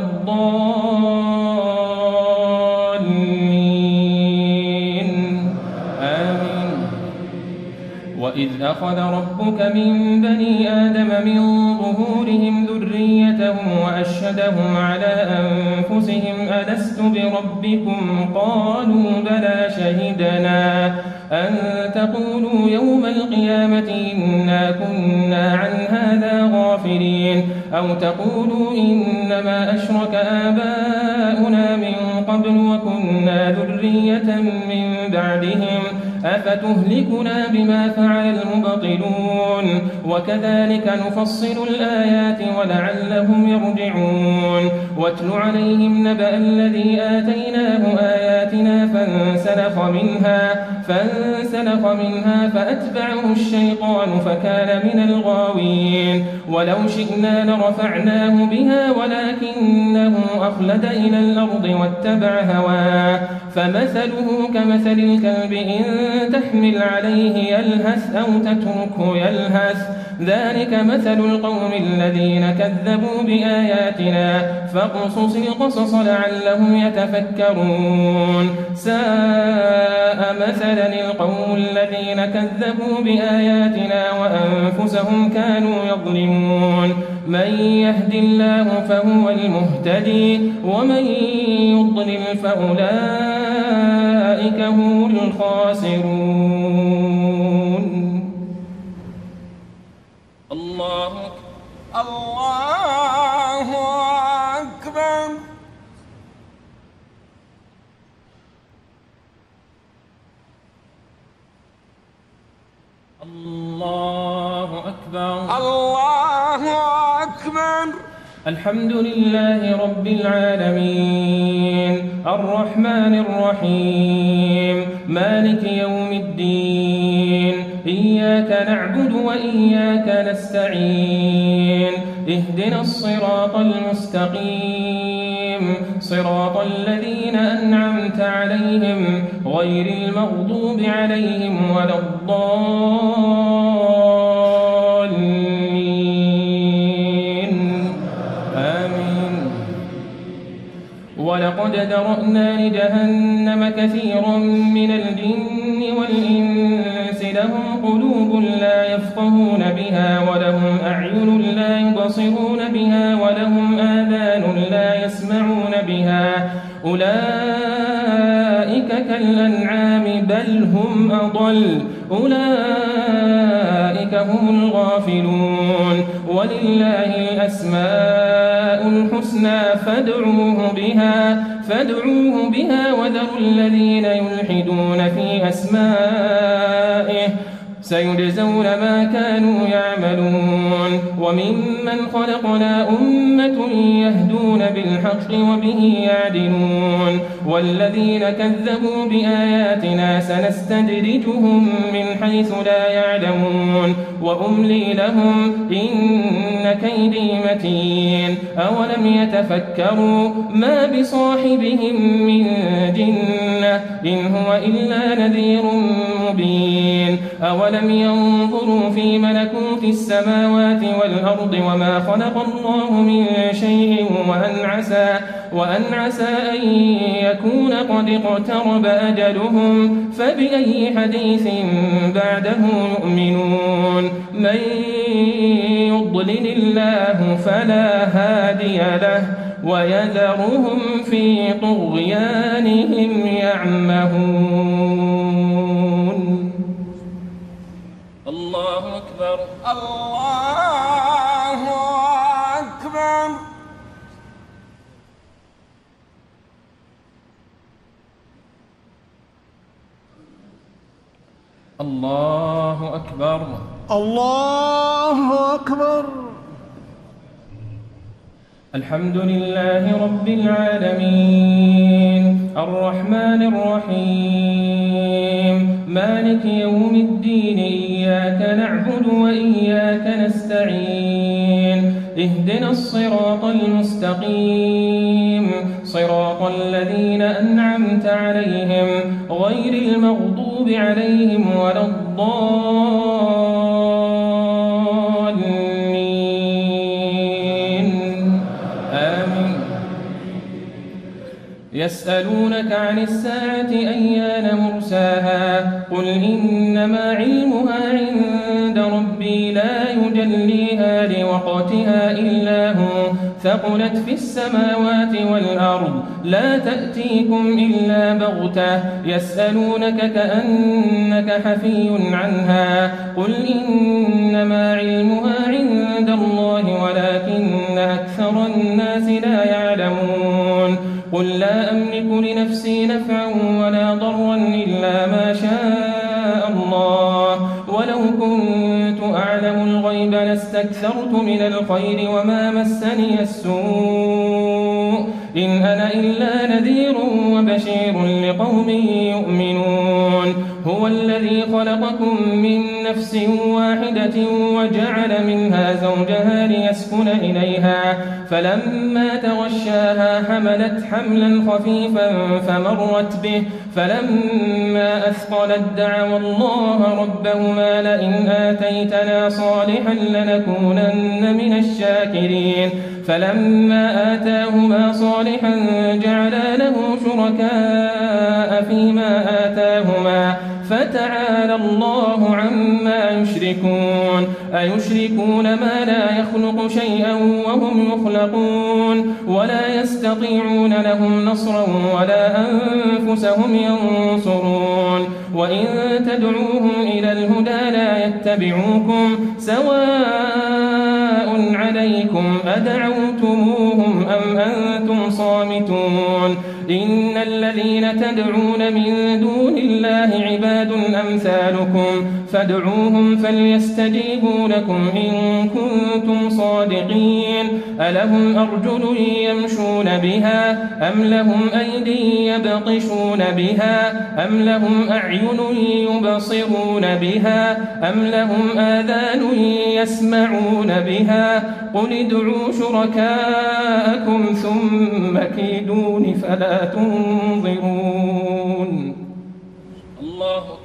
الضالين آمين. وإذ أخذ ربك من بني آدم من ظهورهم ذريتهم وأشهدهم على أنفسهم ألست بربكم قالوا بلى شهدنا أن تقولوا يوم القيامة إنا كنا عن هذا غافلين أو تقولوا إنما أشرك آباؤنا من قبل وكنا ذرية من بعدهم أفتهلكنا بما فعل المبطلون وكذلك نفصل الآيات ولعلهم يرجعون. واتل عليهم نبأ الذي آتيناه آياتنا فانسلخ منها فانسلخ منها فأتبعه الشيطان فكان من الغاوين. ولو شئنا لرفعناه بها ولكنه أخلد إلى الأرض واتبع هواه فمثله كمثل الكلب إن تحمل عليه يلهث أو تتركه يلهث ذلك مثل القوم الذين كذبوا بآياتنا فاقصص القصص لعلهم يتفكرون. ساء مثلا القوم الذين كذبوا بآياتنا وأنفسهم كانوا يظلمون. من يهد الله فهو المهتدي ومن يضلل فأولئك هم الخاسرون. الله الله أكبر. الله أكبر. الله أكبر. الحمد لله رب العالمين الرحمن الرحيم مالك يوم الدين إياك نعبد وإياك نستعين اهدنا الصراط المستقيم صراط الذين أنعمت عليهم غير المغضوب عليهم ولا الضالين آمين. ولقد ذرأنا لجهنم كثيرا من الجن والإنس لهم قلوب لا يفقهون بها ولهم أعين لا يبصرون بها ولهم آذان لا يسمعون بها أولئك كالأنعام بل هم أضل أولئك هم الغافلون. ولله الأسماء الحسنى فادعوه بها فادعوه بها وذروا الذين يلحدون في أسمائه سيجزون ما كانوا يعملون. وممن خلقنا أمة يهدون بالحق وبه يعدلون. والذين كذبوا بآياتنا سنستدرجهم من حيث لا يعلمون وأملي لهم إن كيدي متين. أولم يتفكروا ما بصاحبهم من جنة إن هو إلا نذير مبين. أولم ينظروا في ملكوت السماوات والأرض وما خلق الله من شيء وأن عسى, وأن عسى أن يكون قد اقترب أجلهم فبأي حديث بعده يؤمنون. من يضلل الله فلا هادي له ويذرهم في طغيانهم يعمهون. الله أكبر. الله أكبر. الله أكبر. الله أكبر. الحمد لله رب العالمين الرحمن الرحيم مالك يوم الدين إياك نعبد وإياك نستعين اهدنا الصراط المستقيم صراط الذين أنعمت عليهم غير المغضوب عليهم ولا الضالين آمين. يسألونك عن الساعة أيان مرساها قل إنما علمها عند ربي لا يجليها لوقتها إلا هو ثقلت في السماوات والأرض لا تأتيكم إلا بغتة يسألونك كأنك حفي عنها قل إنما علمها عند الله ولكن أكثر الناس لا يعلمون قل لا أملك لنفسي نفعا ولا ضرا إلا ما شاء الله ولو كنت أعلم الغيب لاستكثرت من الخير وما مسني السوء إن أنا إلا نذير وبشير لقوم يؤمنون هو الذي خلقكم من نفس واحدة وجعل منها زوجها ليسكن إليها فلما تغشاها حملت حملا خفيفا فمرت به فلما أثقلت دعوا الله ربهما لئن آتيتنا صالحا لنكونن من الشاكرين فلما آتاهما صالحا جعلا له شركاء فيما آتاهما فتعالى الله عما يشركون أيشركون ما لا يخلق شيئا وهم يخلقون ولا يستطيعون لهم نصرا ولا أنفسهم ينصرون وإن تدعوهم إلى الهدى لا يتبعوكم سواء عليكم أدعوتموهم أم أنتم صامتون إن الذين تدعون من دون الله عباد أمثالكم فادعوهم فليستجيبوا لكم إن كنتم صادقين ألهم أرجل يمشون بها أم لهم أيدي يبطشون بها أم لهم أعين يبصرون بها أم لهم آذان يسمعون بها قل ادعوا شركاءكم ثم كيدون فلا تنظرون الله أكبر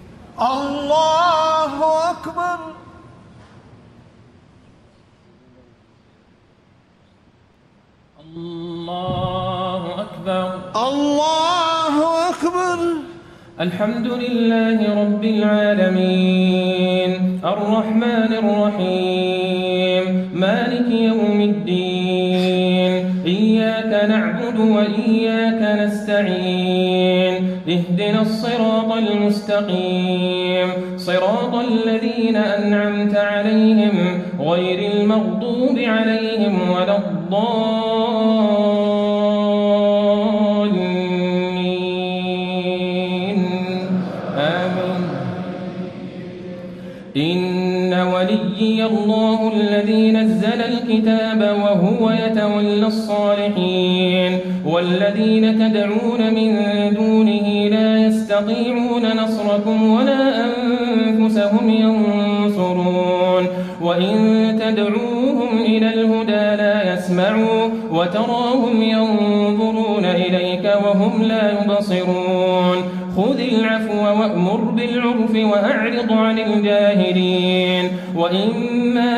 الله أكبر الله أكبر الله أكبر الحمد لله رب العالمين الرحمن الرحيم مالك يوم الدين إياك نعبد وإياك نستعين اهدنا الصراط المستقيم صراط الذين أنعمت عليهم غير المغضوب عليهم ولا الضالين آمين. إن وليي الله الذي نزل الكتاب وهو يتولى الصالحين والذين تدعون من دونه لا يستطيعون نصركم ولا أنفسهم ينصرون وإن تدعوهم إلى الهدى لا يسمعوا وتراهم ينظرون إليك وهم لا يبصرون خذ العفو وأمر بالعرف وأعرض عن الجاهلين وإما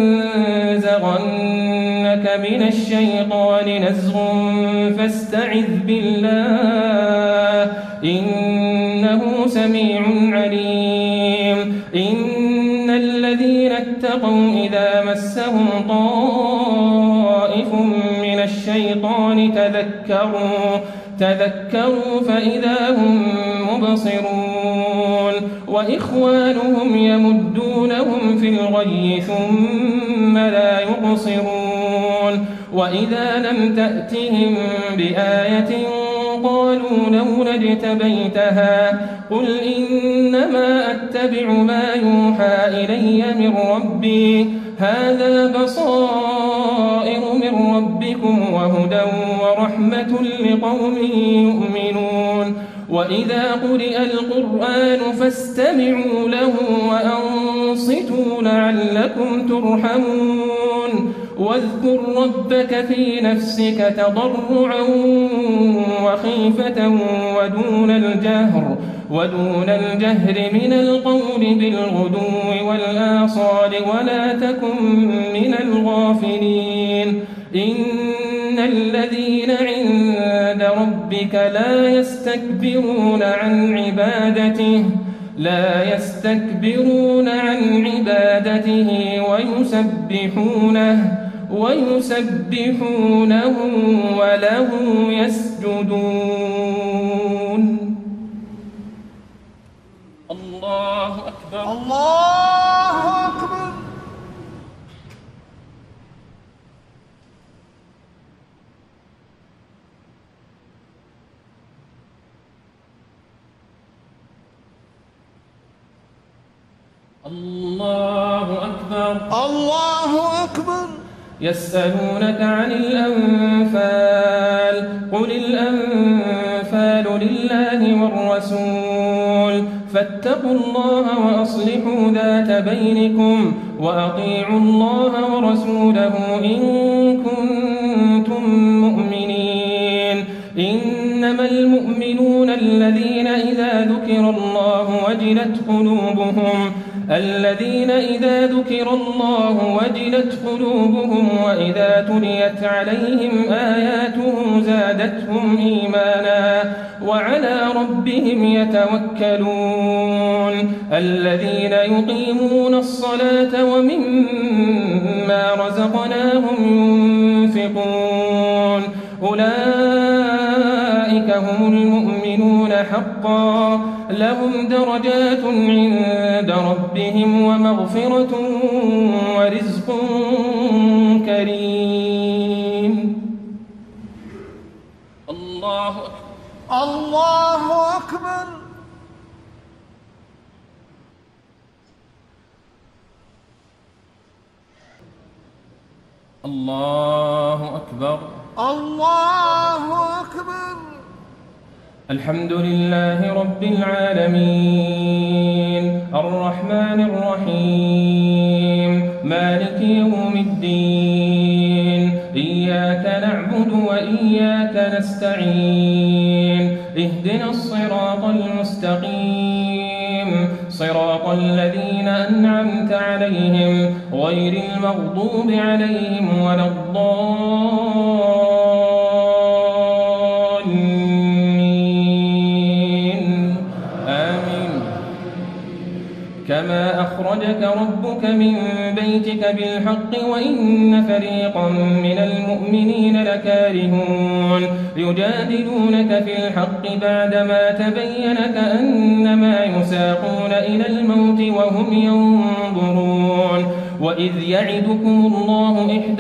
ينزغنك من الشيطان نزغ فاستعذ بالله إنه سميع عليم. إن الذين اتقوا إذا مسهم طائف من الشيطان تذكروا تذكروا فإذا هم مبصرون وإخوانهم يمدونهم في الغي ثم لا يقصرون وإذا لم تأتهم بآية قالوا لولا اجتبيتها قل إنما أتبع ما يوحى إلي من ربي هذا بصائر من ربكم وهدى ورحمة لقوم يؤمنون. وإذا قرئ القرآن فاستمعوا له وأنصتوا لعلكم ترحمون. واذكر ربك في نفسك تضرعا وخيفة ودون الجهر ودون الجهر من القول بالغدو والآصال ولا تكن من الغافلين إن الذين عند ربك لا يستكبرون عن عبادته لا يستكبرون عن عبادته ويسبحونه ويسبحونه وله يسجدون. الله أكبر. الله أكبر. الله أكبر. الله أكبر. يسألونك عن الأنفال قل الأنفال لله والرسول فاتقوا الله وأصلحوا ذات بينكم وأطيعوا الله ورسوله إن كنتم مؤمنين إنما المؤمنون الذين إذا ذكر الله وجلت قلوبهم الذين إذا ذكر الله وجلت قلوبهم وإذا تليت عليهم آياته زادتهم إيمانا وعلى ربهم يتوكلون الذين يقيمون الصلاة ومما رزقناهم ينفقون أولئك هم المؤمنون حقا لهم درجات عند ربهم ومغفرة ورزق كريم. الله أكبر. الله أكبر. الله أكبر. الله أكبر. الحمد لله رب العالمين الرحمن الرحيم مالك يوم الدين إياك نعبد وإياك نستعين اهدنا الصراط المستقيم صراط الذين أنعمت عليهم غير المغضوب عليهم ولا الضالين آمين. كما أخرجك ربك من بيتك بالحق وإن فريقا من المؤمنين لكارهون يجادلونك في الحق بعدما تبين كأنما يساقون إلى الموت وهم ينظرون وإذ يعدكم الله إحدى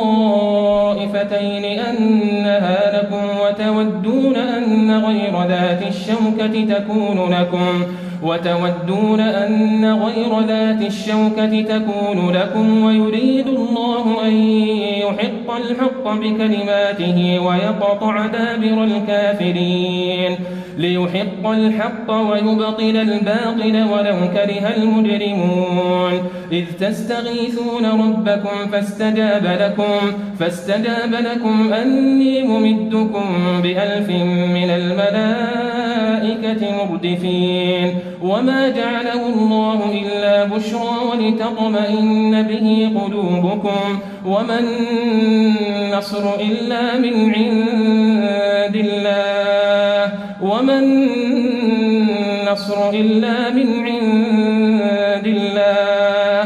الطائفتين أنها لكم وتودون أن غير ذات الشوكة تكون لكم وتودون أن غير ذات الشوكة تكون لكم ويريد الله أن يحق الحق بكلماته ويقطع دابر الكافرين ليحق الحق ويبطل الباطل ولو كره المجرمون إذ تستغيثون ربكم فاستجاب لكم فاستجاب لكم أني ممدكم بألف من الملائكة مردفين وما جعله الله إلا بشرى ولتطمئن به قلوبكم وما النصر إلا من عند الله وما النصر إلا من عند الله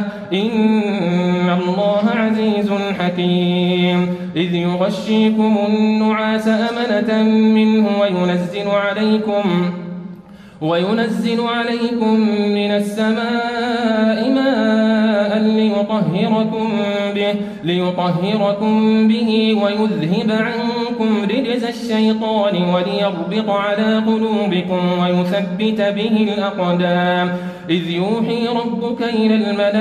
إن الله عزيز حكيم إذ يغشيكم النعاس أمنة منه وينزل عليكم وينزل عليكم من السماء ماء ليطهركم به ليطهركم به ويذهب عنكم رجز الشيطان وليربط على قلوبكم ويثبت به الأقدام إذ يوحي ربك إلى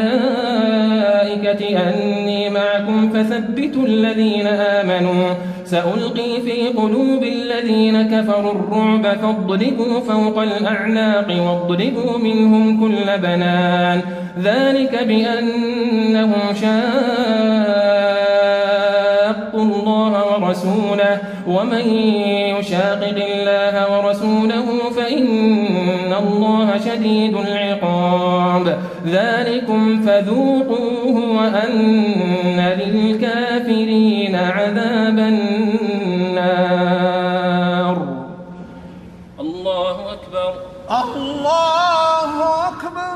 الملائكة أني معكم فثبتوا الذين آمنوا سألقي في قلوب الذين كفروا الرعب فاضربوا فوق الأعناق واضربوا منهم كل بنان ذلك بأنهم شاءوا ورسوله ومن يشاقق الله ورسوله فإن الله شديد العقاب ذلكم فذوقوه وأن للكافرين عذاب النار. الله أكبر. الله أكبر.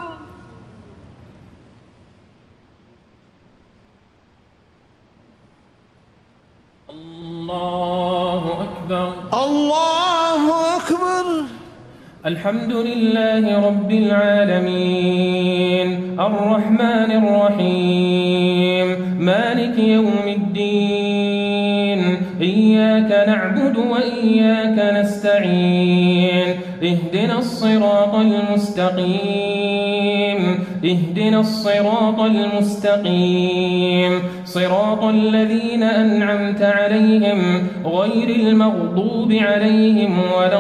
الله أكبر. الله أكبر. الحمد لله رب العالمين الرحمن الرحيم مالك يوم الدين إياك نعبد وإياك نستعين اهدنا الصراط المستقيم اهدنا الصراط المستقيم صراط الذين أنعمت عليهم غير المغضوب عليهم ولا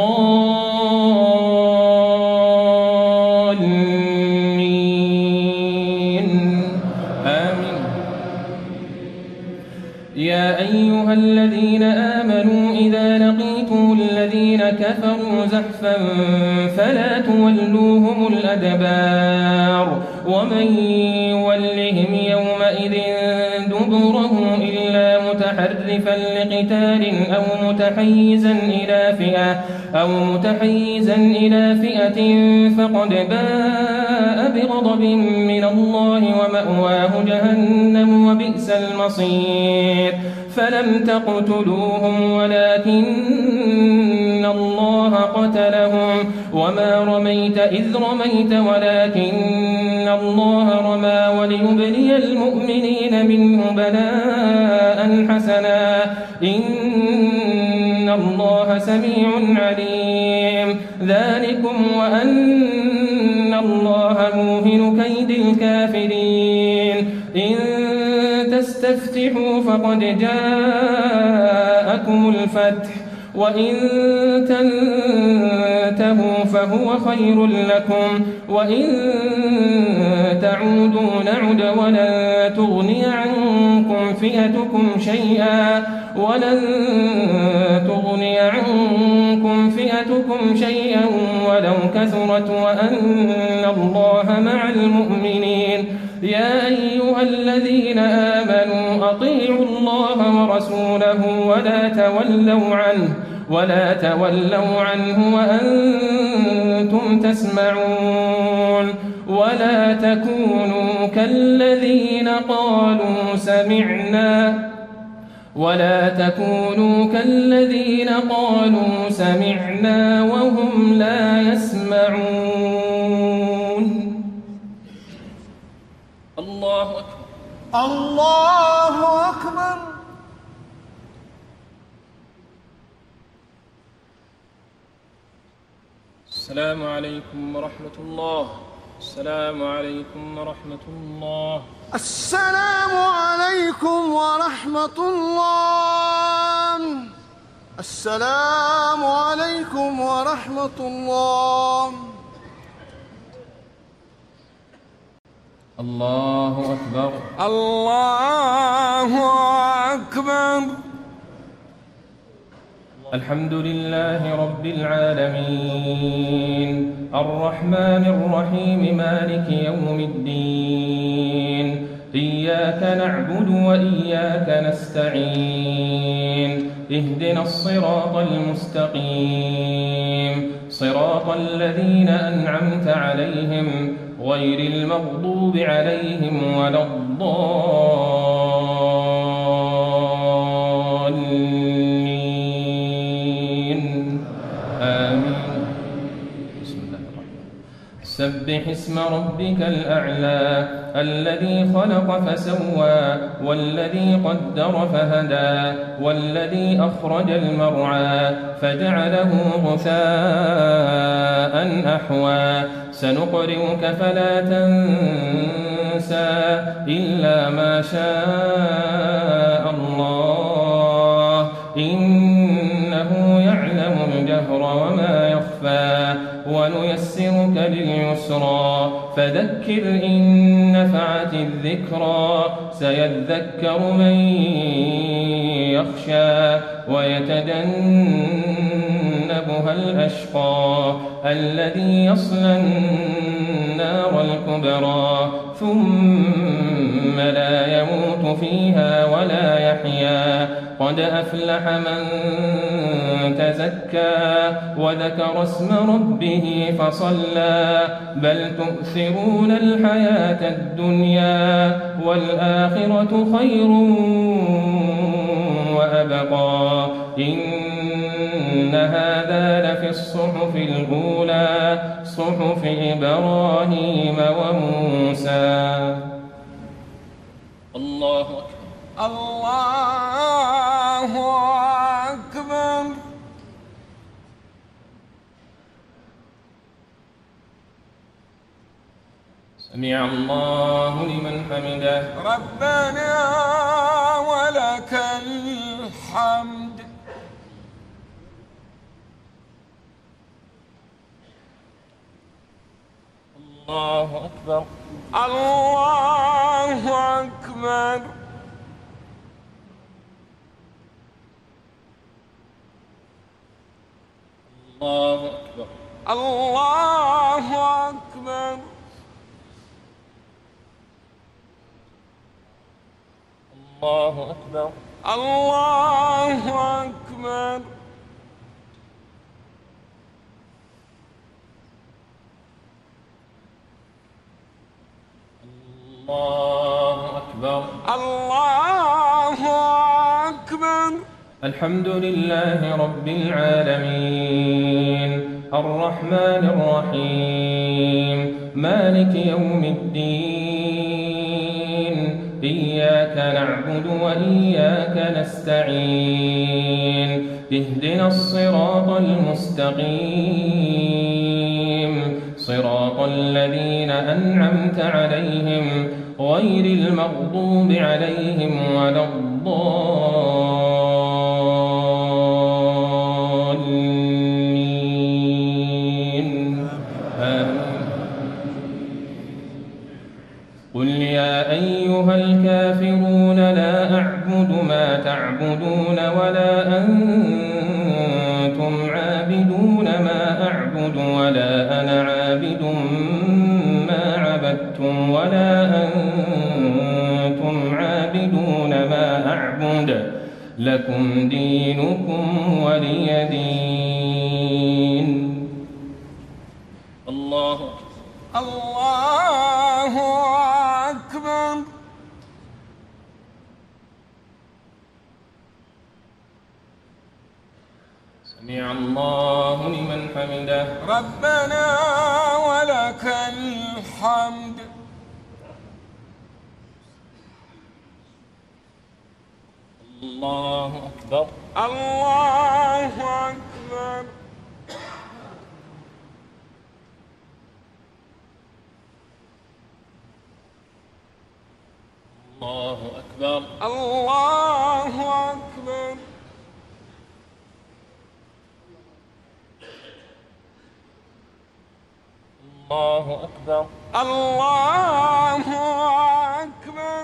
الضالين آمين. يا أيها الذين آمنوا إذا لقيتم الذين كفروا زحفا فلا تولوهم الأدبار ومن يولهم يومئذ دبره إلا متحرفا لقتال أو متحيزا إلى فئة أو متحيزا إلى فئة فقد باء بغضب من الله ومأواه جهنم وبئس المصير. فلم تقتلوهم ولكن الله قتلهم وما رميت إذ رميت ولكن الله رمى وليبلي المؤمنين منه بلاء حسنا إن الله سميع عليم. ذلكم وأن الله موهن كيد الكافرين. إن تستفتحوا فقد جاءكم الفتح وإن تنتهوا فهو خير لكم وإن تعودوا نعد ولن تغني عنكم فئتكم شيئا ولن تغني عنكم فئتكم شيئا ولو كثرت وأن الله مع المؤمنين. يا أيها الذين آمنوا أطيعوا الله ورسوله ولا تولوا عنه ولا تولوا عنه وأنتم تسمعون. ولا تكونوا كالذين قالوا سمعنا ولا تكونوا كالذين قالوا سمعنا وهم لا يسمعون. الله أكبر. الله أكبر. السلام عليكم ورحمة الله. السلام عليكم ورحمة الله. السلام عليكم ورحمة الله. السلام عليكم ورحمة الله. الله أكبر. الله أكبر. الحمد لله رب العالمين الرحمن الرحيم مالك يوم الدين إياك نعبد وإياك نستعين اهدنا الصراط المستقيم صراط الذين أنعمت عليهم غير المغضوب عليهم ولا الضالين آمين. بسم الله الرحمن الرحيم. سبح اسم ربك الأعلى الذي خلق فسوى والذي قدر فهدى والذي أخرج المرعى فجعله غثاء أحوى سنقرئك فلا تنسى إلا ما شاء الله إنه يعلم الجهر وما يخفى صفا ونيسرك لليسرى فذكر إن نفعت الذكرى سيذكر من يخشى ويتجنبها الأشقى الذي يصلى النار الكبرى ثم لا يموت فيها ولا يحيا قد أفلح من تزكى وذكر اسم ربه فصلى بل تؤثرون الحياة الدنيا والآخرة خير وأبقى إن هذا لفي الصحف الأولى صحف إبراهيم وموسى. الله أكبر. الله أكبر. سمع الله لمن حمده. ربنا ولك الحمد. الله أكبر. الله أكبر. الله أكبر. الله أكبر. الله أكبر. الله أكبر. الله أكبر. الله أكبر. الحمد لله رب العالمين الرحمن الرحيم مالك يوم الدين إياك نعبد وإياك نستعين اهدنا الصراط المستقيم صراط الذين أنعمت عليهم غير المغضوب عليهم ولا الضالين آمين. قل يا أيها الكافرون لا أعبد ما تعبدون ولا أنتم عابدون ما أعبد ولا أنا عابد ما عبدتم ولا أنتم عابدون ما أعبد لكم دينكم ولي دين. الله الله أكبر. سمع الله لمن حمده. ربنا ولك الحمد. الله أكبر. الله أكبر. الله أكبر. الله أكبر. الله أكبر. الله أكبر.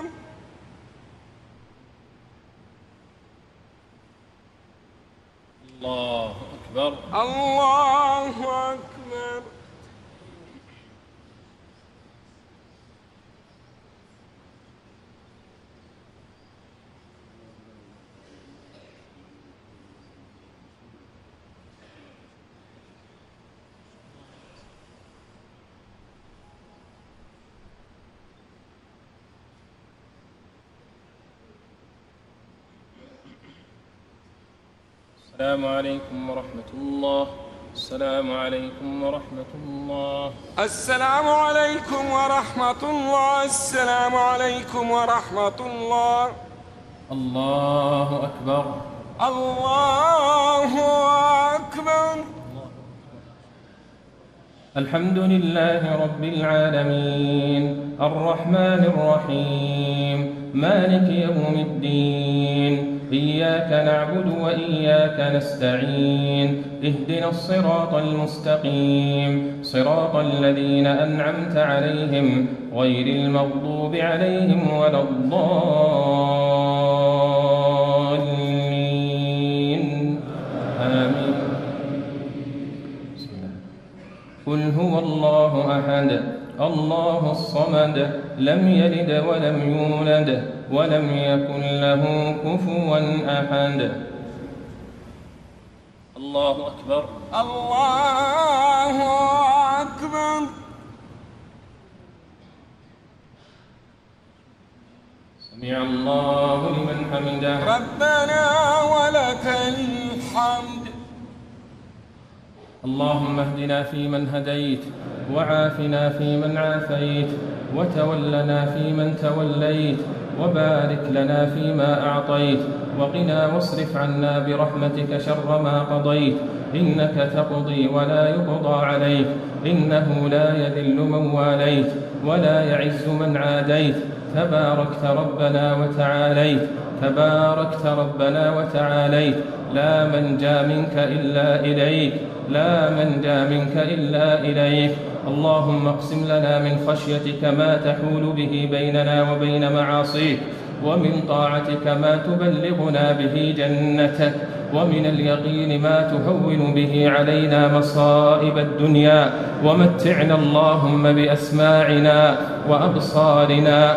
الله أكبر. الله أكبر. السلام عليكم ورحمة الله. السلام عليكم ورحمة الله. السلام عليكم ورحمة الله. السلام عليكم ورحمة الله. الله أكبر. الله أكبر. الحمد لله رب العالمين الرحمن الرحيم مالك يوم الدين إياك نعبد وإياك نستعين اهدنا الصراط المستقيم صراط الذين أنعمت عليهم غير المغضوب عليهم ولا الضالين آمين. قل هو الله أحد الله الصمد لم يلد ولم يولد ولم يكن له كفوا أحد. الله أكبر. الله أكبر. سمع الله لمن حمده. ربنا ولك الحمد. اللهم اهدنا فيمن هديت وعافنا فيمن عافيت وتولنا فيمن توليت وبارك لنا فيما أعطيت وقنا واصرف عنا برحمتك شر ما قضيت إنك تقضي ولا يقضى عليك إنه لا يذل من واليت ولا يعز من عاديت تباركت ربنا وتعاليت تباركت ربنا وتعاليت لا منجا منك إلا إليك لا منجا منك إلا إليك. اللهم اقسم لنا من خشيتك ما تحول به بيننا وبين معاصيك ومن طاعتك ما تبلغنا به جنتك ومن اليقين ما تهون به علينا مصائب الدنيا ومتعنا اللهم بأسماعنا وأبصارنا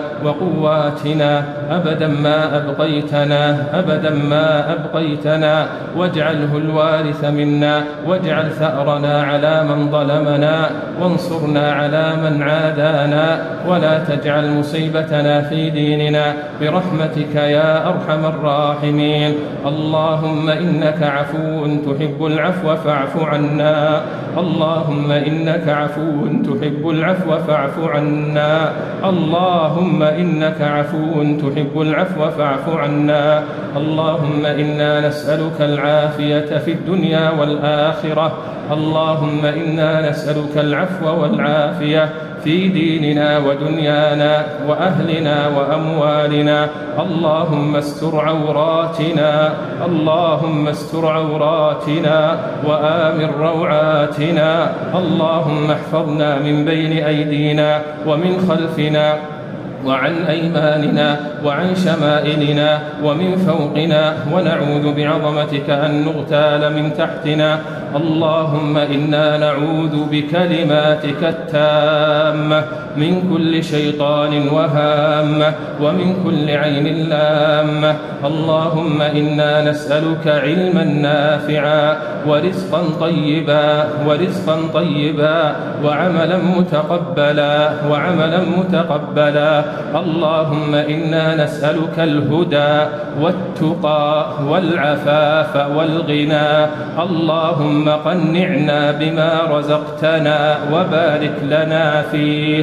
وقواتنا أبدا ما أبقيتنا أبدا ما أبقيتنا واجعله الوارث منا واجعل ثأرنا على من ظلمنا وانصرنا على من عادانا ولا تجعل مصيبتنا في ديننا برحمتك يا أرحم الراحمين. اللهم إنك عفو تحب العفو فاعف عنا اللهم إنك عفو تحب العفو فاعف عنا اللهم إنك عفو تحب العفو فاعف عنا. اللهم إنا نسألك العافية في الدنيا والآخرة اللهم إنا نسألك العفو والعافية في ديننا ودنيانا وأهلنا وأموالنا. اللهم استر عوراتنا اللهم استر عوراتنا وآمن روعاتنا. اللهم احفظنا من بين أيدينا ومن خلفنا وعن أيماننا وعن شمائلنا ومن فوقنا ونعوذ بعظمتك أن نغتال من تحتنا. اللهم إنا نعوذ بكلماتك التامة من كل شيطان وهامة ومن كل عين لامة. اللهم إنا نسألك علما نافعا ورزقا طيبا ورزقا طيبا وعملا متقبلا وعملا متقبلا. اللهم إنا نسألك الهدى والتقى والعفاف والغنى. اللهم قنعنا بما رزقتنا وبارك لنا فيه.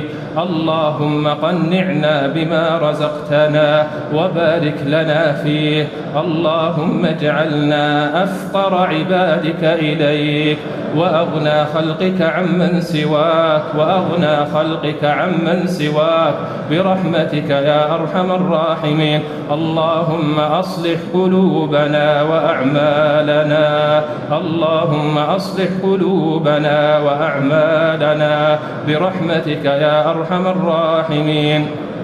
اللهم قنعنا بما رزقتنا وبارك لنا فيه. اللهم اجعلنا أفقر عبادك إليك وأغنى خلقك عمن سواك وأغنى خلقك عمن سواك برحمتك يا أرحم الراحمين. اللهم أصلح قلوبنا وأعمالنا اللهم أصلح قلوبنا وأعمالنا برحمتك يا أرحم الراحمين.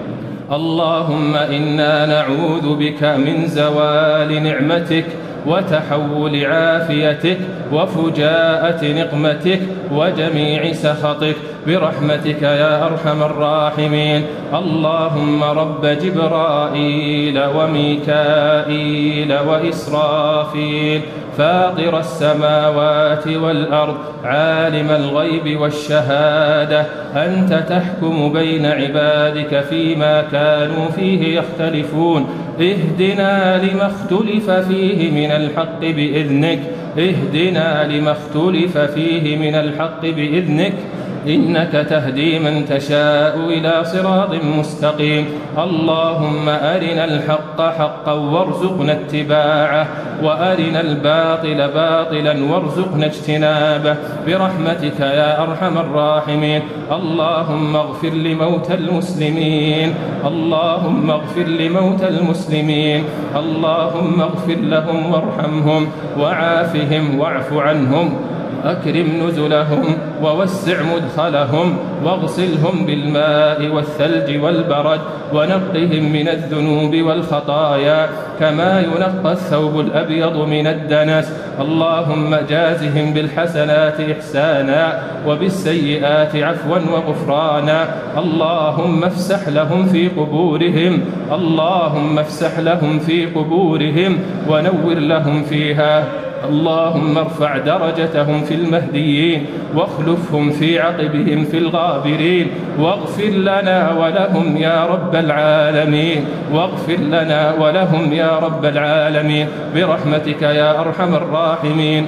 اللهم إنا نعوذ بك من زوال نعمتك وتحول عافيتك وفجاءة نقمتك وجميع سخطك برحمتك يا أرحم الراحمين. اللهم رب جبرائيل وميكائيل وإسرافيل فاطر السماوات والأرض عالم الغيب والشهادة أنت تحكم بين عبادك فيما كانوا فيه يختلفون. اهدنا لما اختلف فيه من الحق بإذنك اهدنا لما اختلف فيه من الحق بإذنك إنك تهدي من تشاء إلى صراط مستقيم. اللهم أرنا الحق حقا وارزقنا اتباعه، وأرنا الباطل باطلا وارزقنا اجتنابه برحمتك يا أرحم الراحمين. اللهم اغفر لموتى المسلمين، اللهم اغفر لموتى المسلمين، اللهم اغفر لهم وارحمهم وعافهم واعف عنهم، أكرم نزلهم ووسع مدخلهم، واغسلهم بالماء والثلج والبرد، ونقهم من الذنوب والخطايا كما ينقى الثوب الأبيض من الدنس. اللهم جازهم بالحسنات إحسانا وبالسيئات عفوا وغفرانا. اللهم افسح لهم في قبورهم، اللهم افسح لهم في قبورهم ونور لهم فيها. اللهم ارفع درجتهم في المهديين، واخلفهم في عقبهم في الغابرين، واغفر لنا ولهم يا رب العالمين، واغفر لنا ولهم يا رب العالمين برحمتك يا أرحم الراحمين.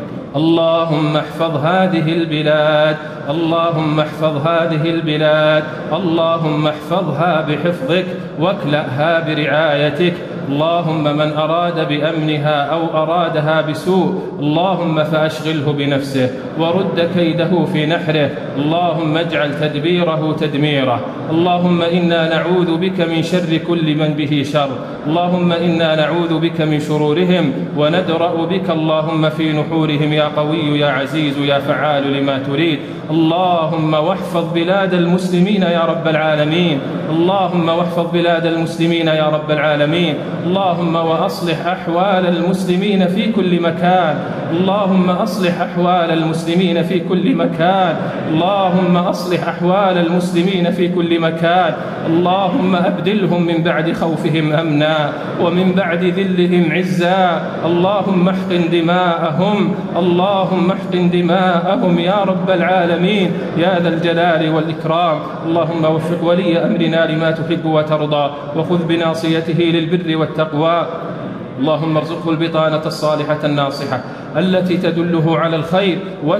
اللهم احفظ هذه البلاد، اللهم احفظ هذه البلاد، اللهم احفظها بحفظك واكلأها برعايتك. اللهم من أراد بأمنها أو أرادها بسوء اللهم فأشغله بنفسه ورد كيده في نحره. اللهم اجعل تدبيره تدميره. اللهم إنا نعوذ بك من شر كل من به شر. اللهم إنا نعوذ بك من شرورهم وندرأ بك اللهم في نحورهم يا قوي يا عزيز يا فعال لما تريد. اللهم واحفظ بلاد المسلمين يا رب العالمين، اللهم واحفظ بلاد المسلمين يا رب العالمين. اللهم وأصلح أحوال المسلمين في كل مكان، اللهم أصلح أحوال المسلمين في كل مكان، اللهم أصلح أحوال المسلمين في كل مكان. اللهم أبدلهم من بعد خوفهم أمنا ومن بعد ذلهم عزا. اللهم احقن دماءهم، اللهم احقن دماءهم يا رب العالمين يا ذا الجلال والإكرام. اللهم وفق ولي أمرنا لما تحب وترضى، وخذ بناصيته للبر والتقوى. اللهم ارزقه البطانة الصالحة الناصحة التي تدله على الخير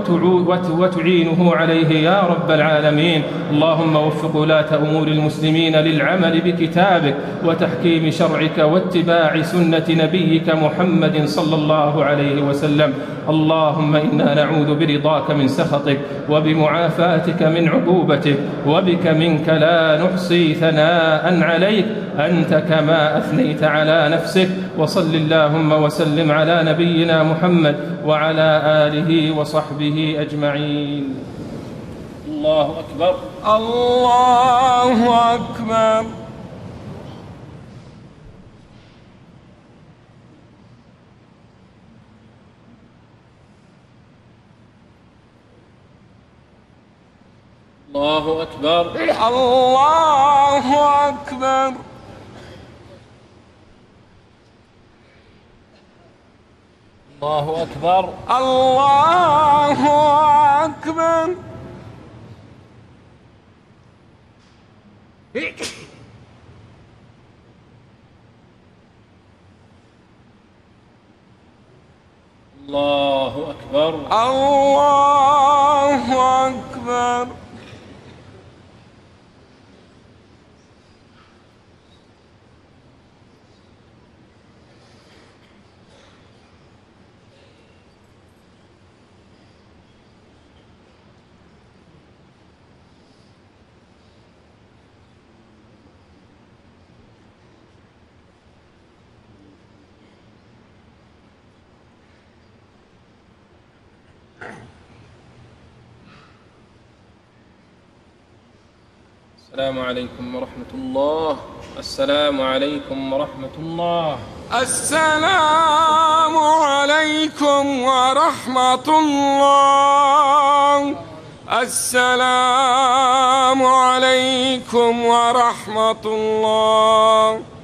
وتعينه عليه يا رب العالمين. اللهم وفق ولاة أمور المسلمين للعمل بكتابك وتحكيم شرعك واتباع سنة نبيك محمد صلى الله عليه وسلم. اللهم إنا نعوذ برضاك من سخطك وبمعافاتك من عقوبتك، وبك منك لا نحصي ثناء عليك أنت كما أثنيت على نفسك. وصل اللهم وسلم على نبينا محمد وعلى آله وصحبه أجمعين. الله أكبر، الله أكبر. الله أكبر، الله أكبر. الله أكبر، الله أكبر. الله أكبر، الله أكبر. السلام عليكم ورحمة الله. السلام عليكم ورحمة الله. السلام عليكم ورحمة الله. السلام عليكم ورحمة الله.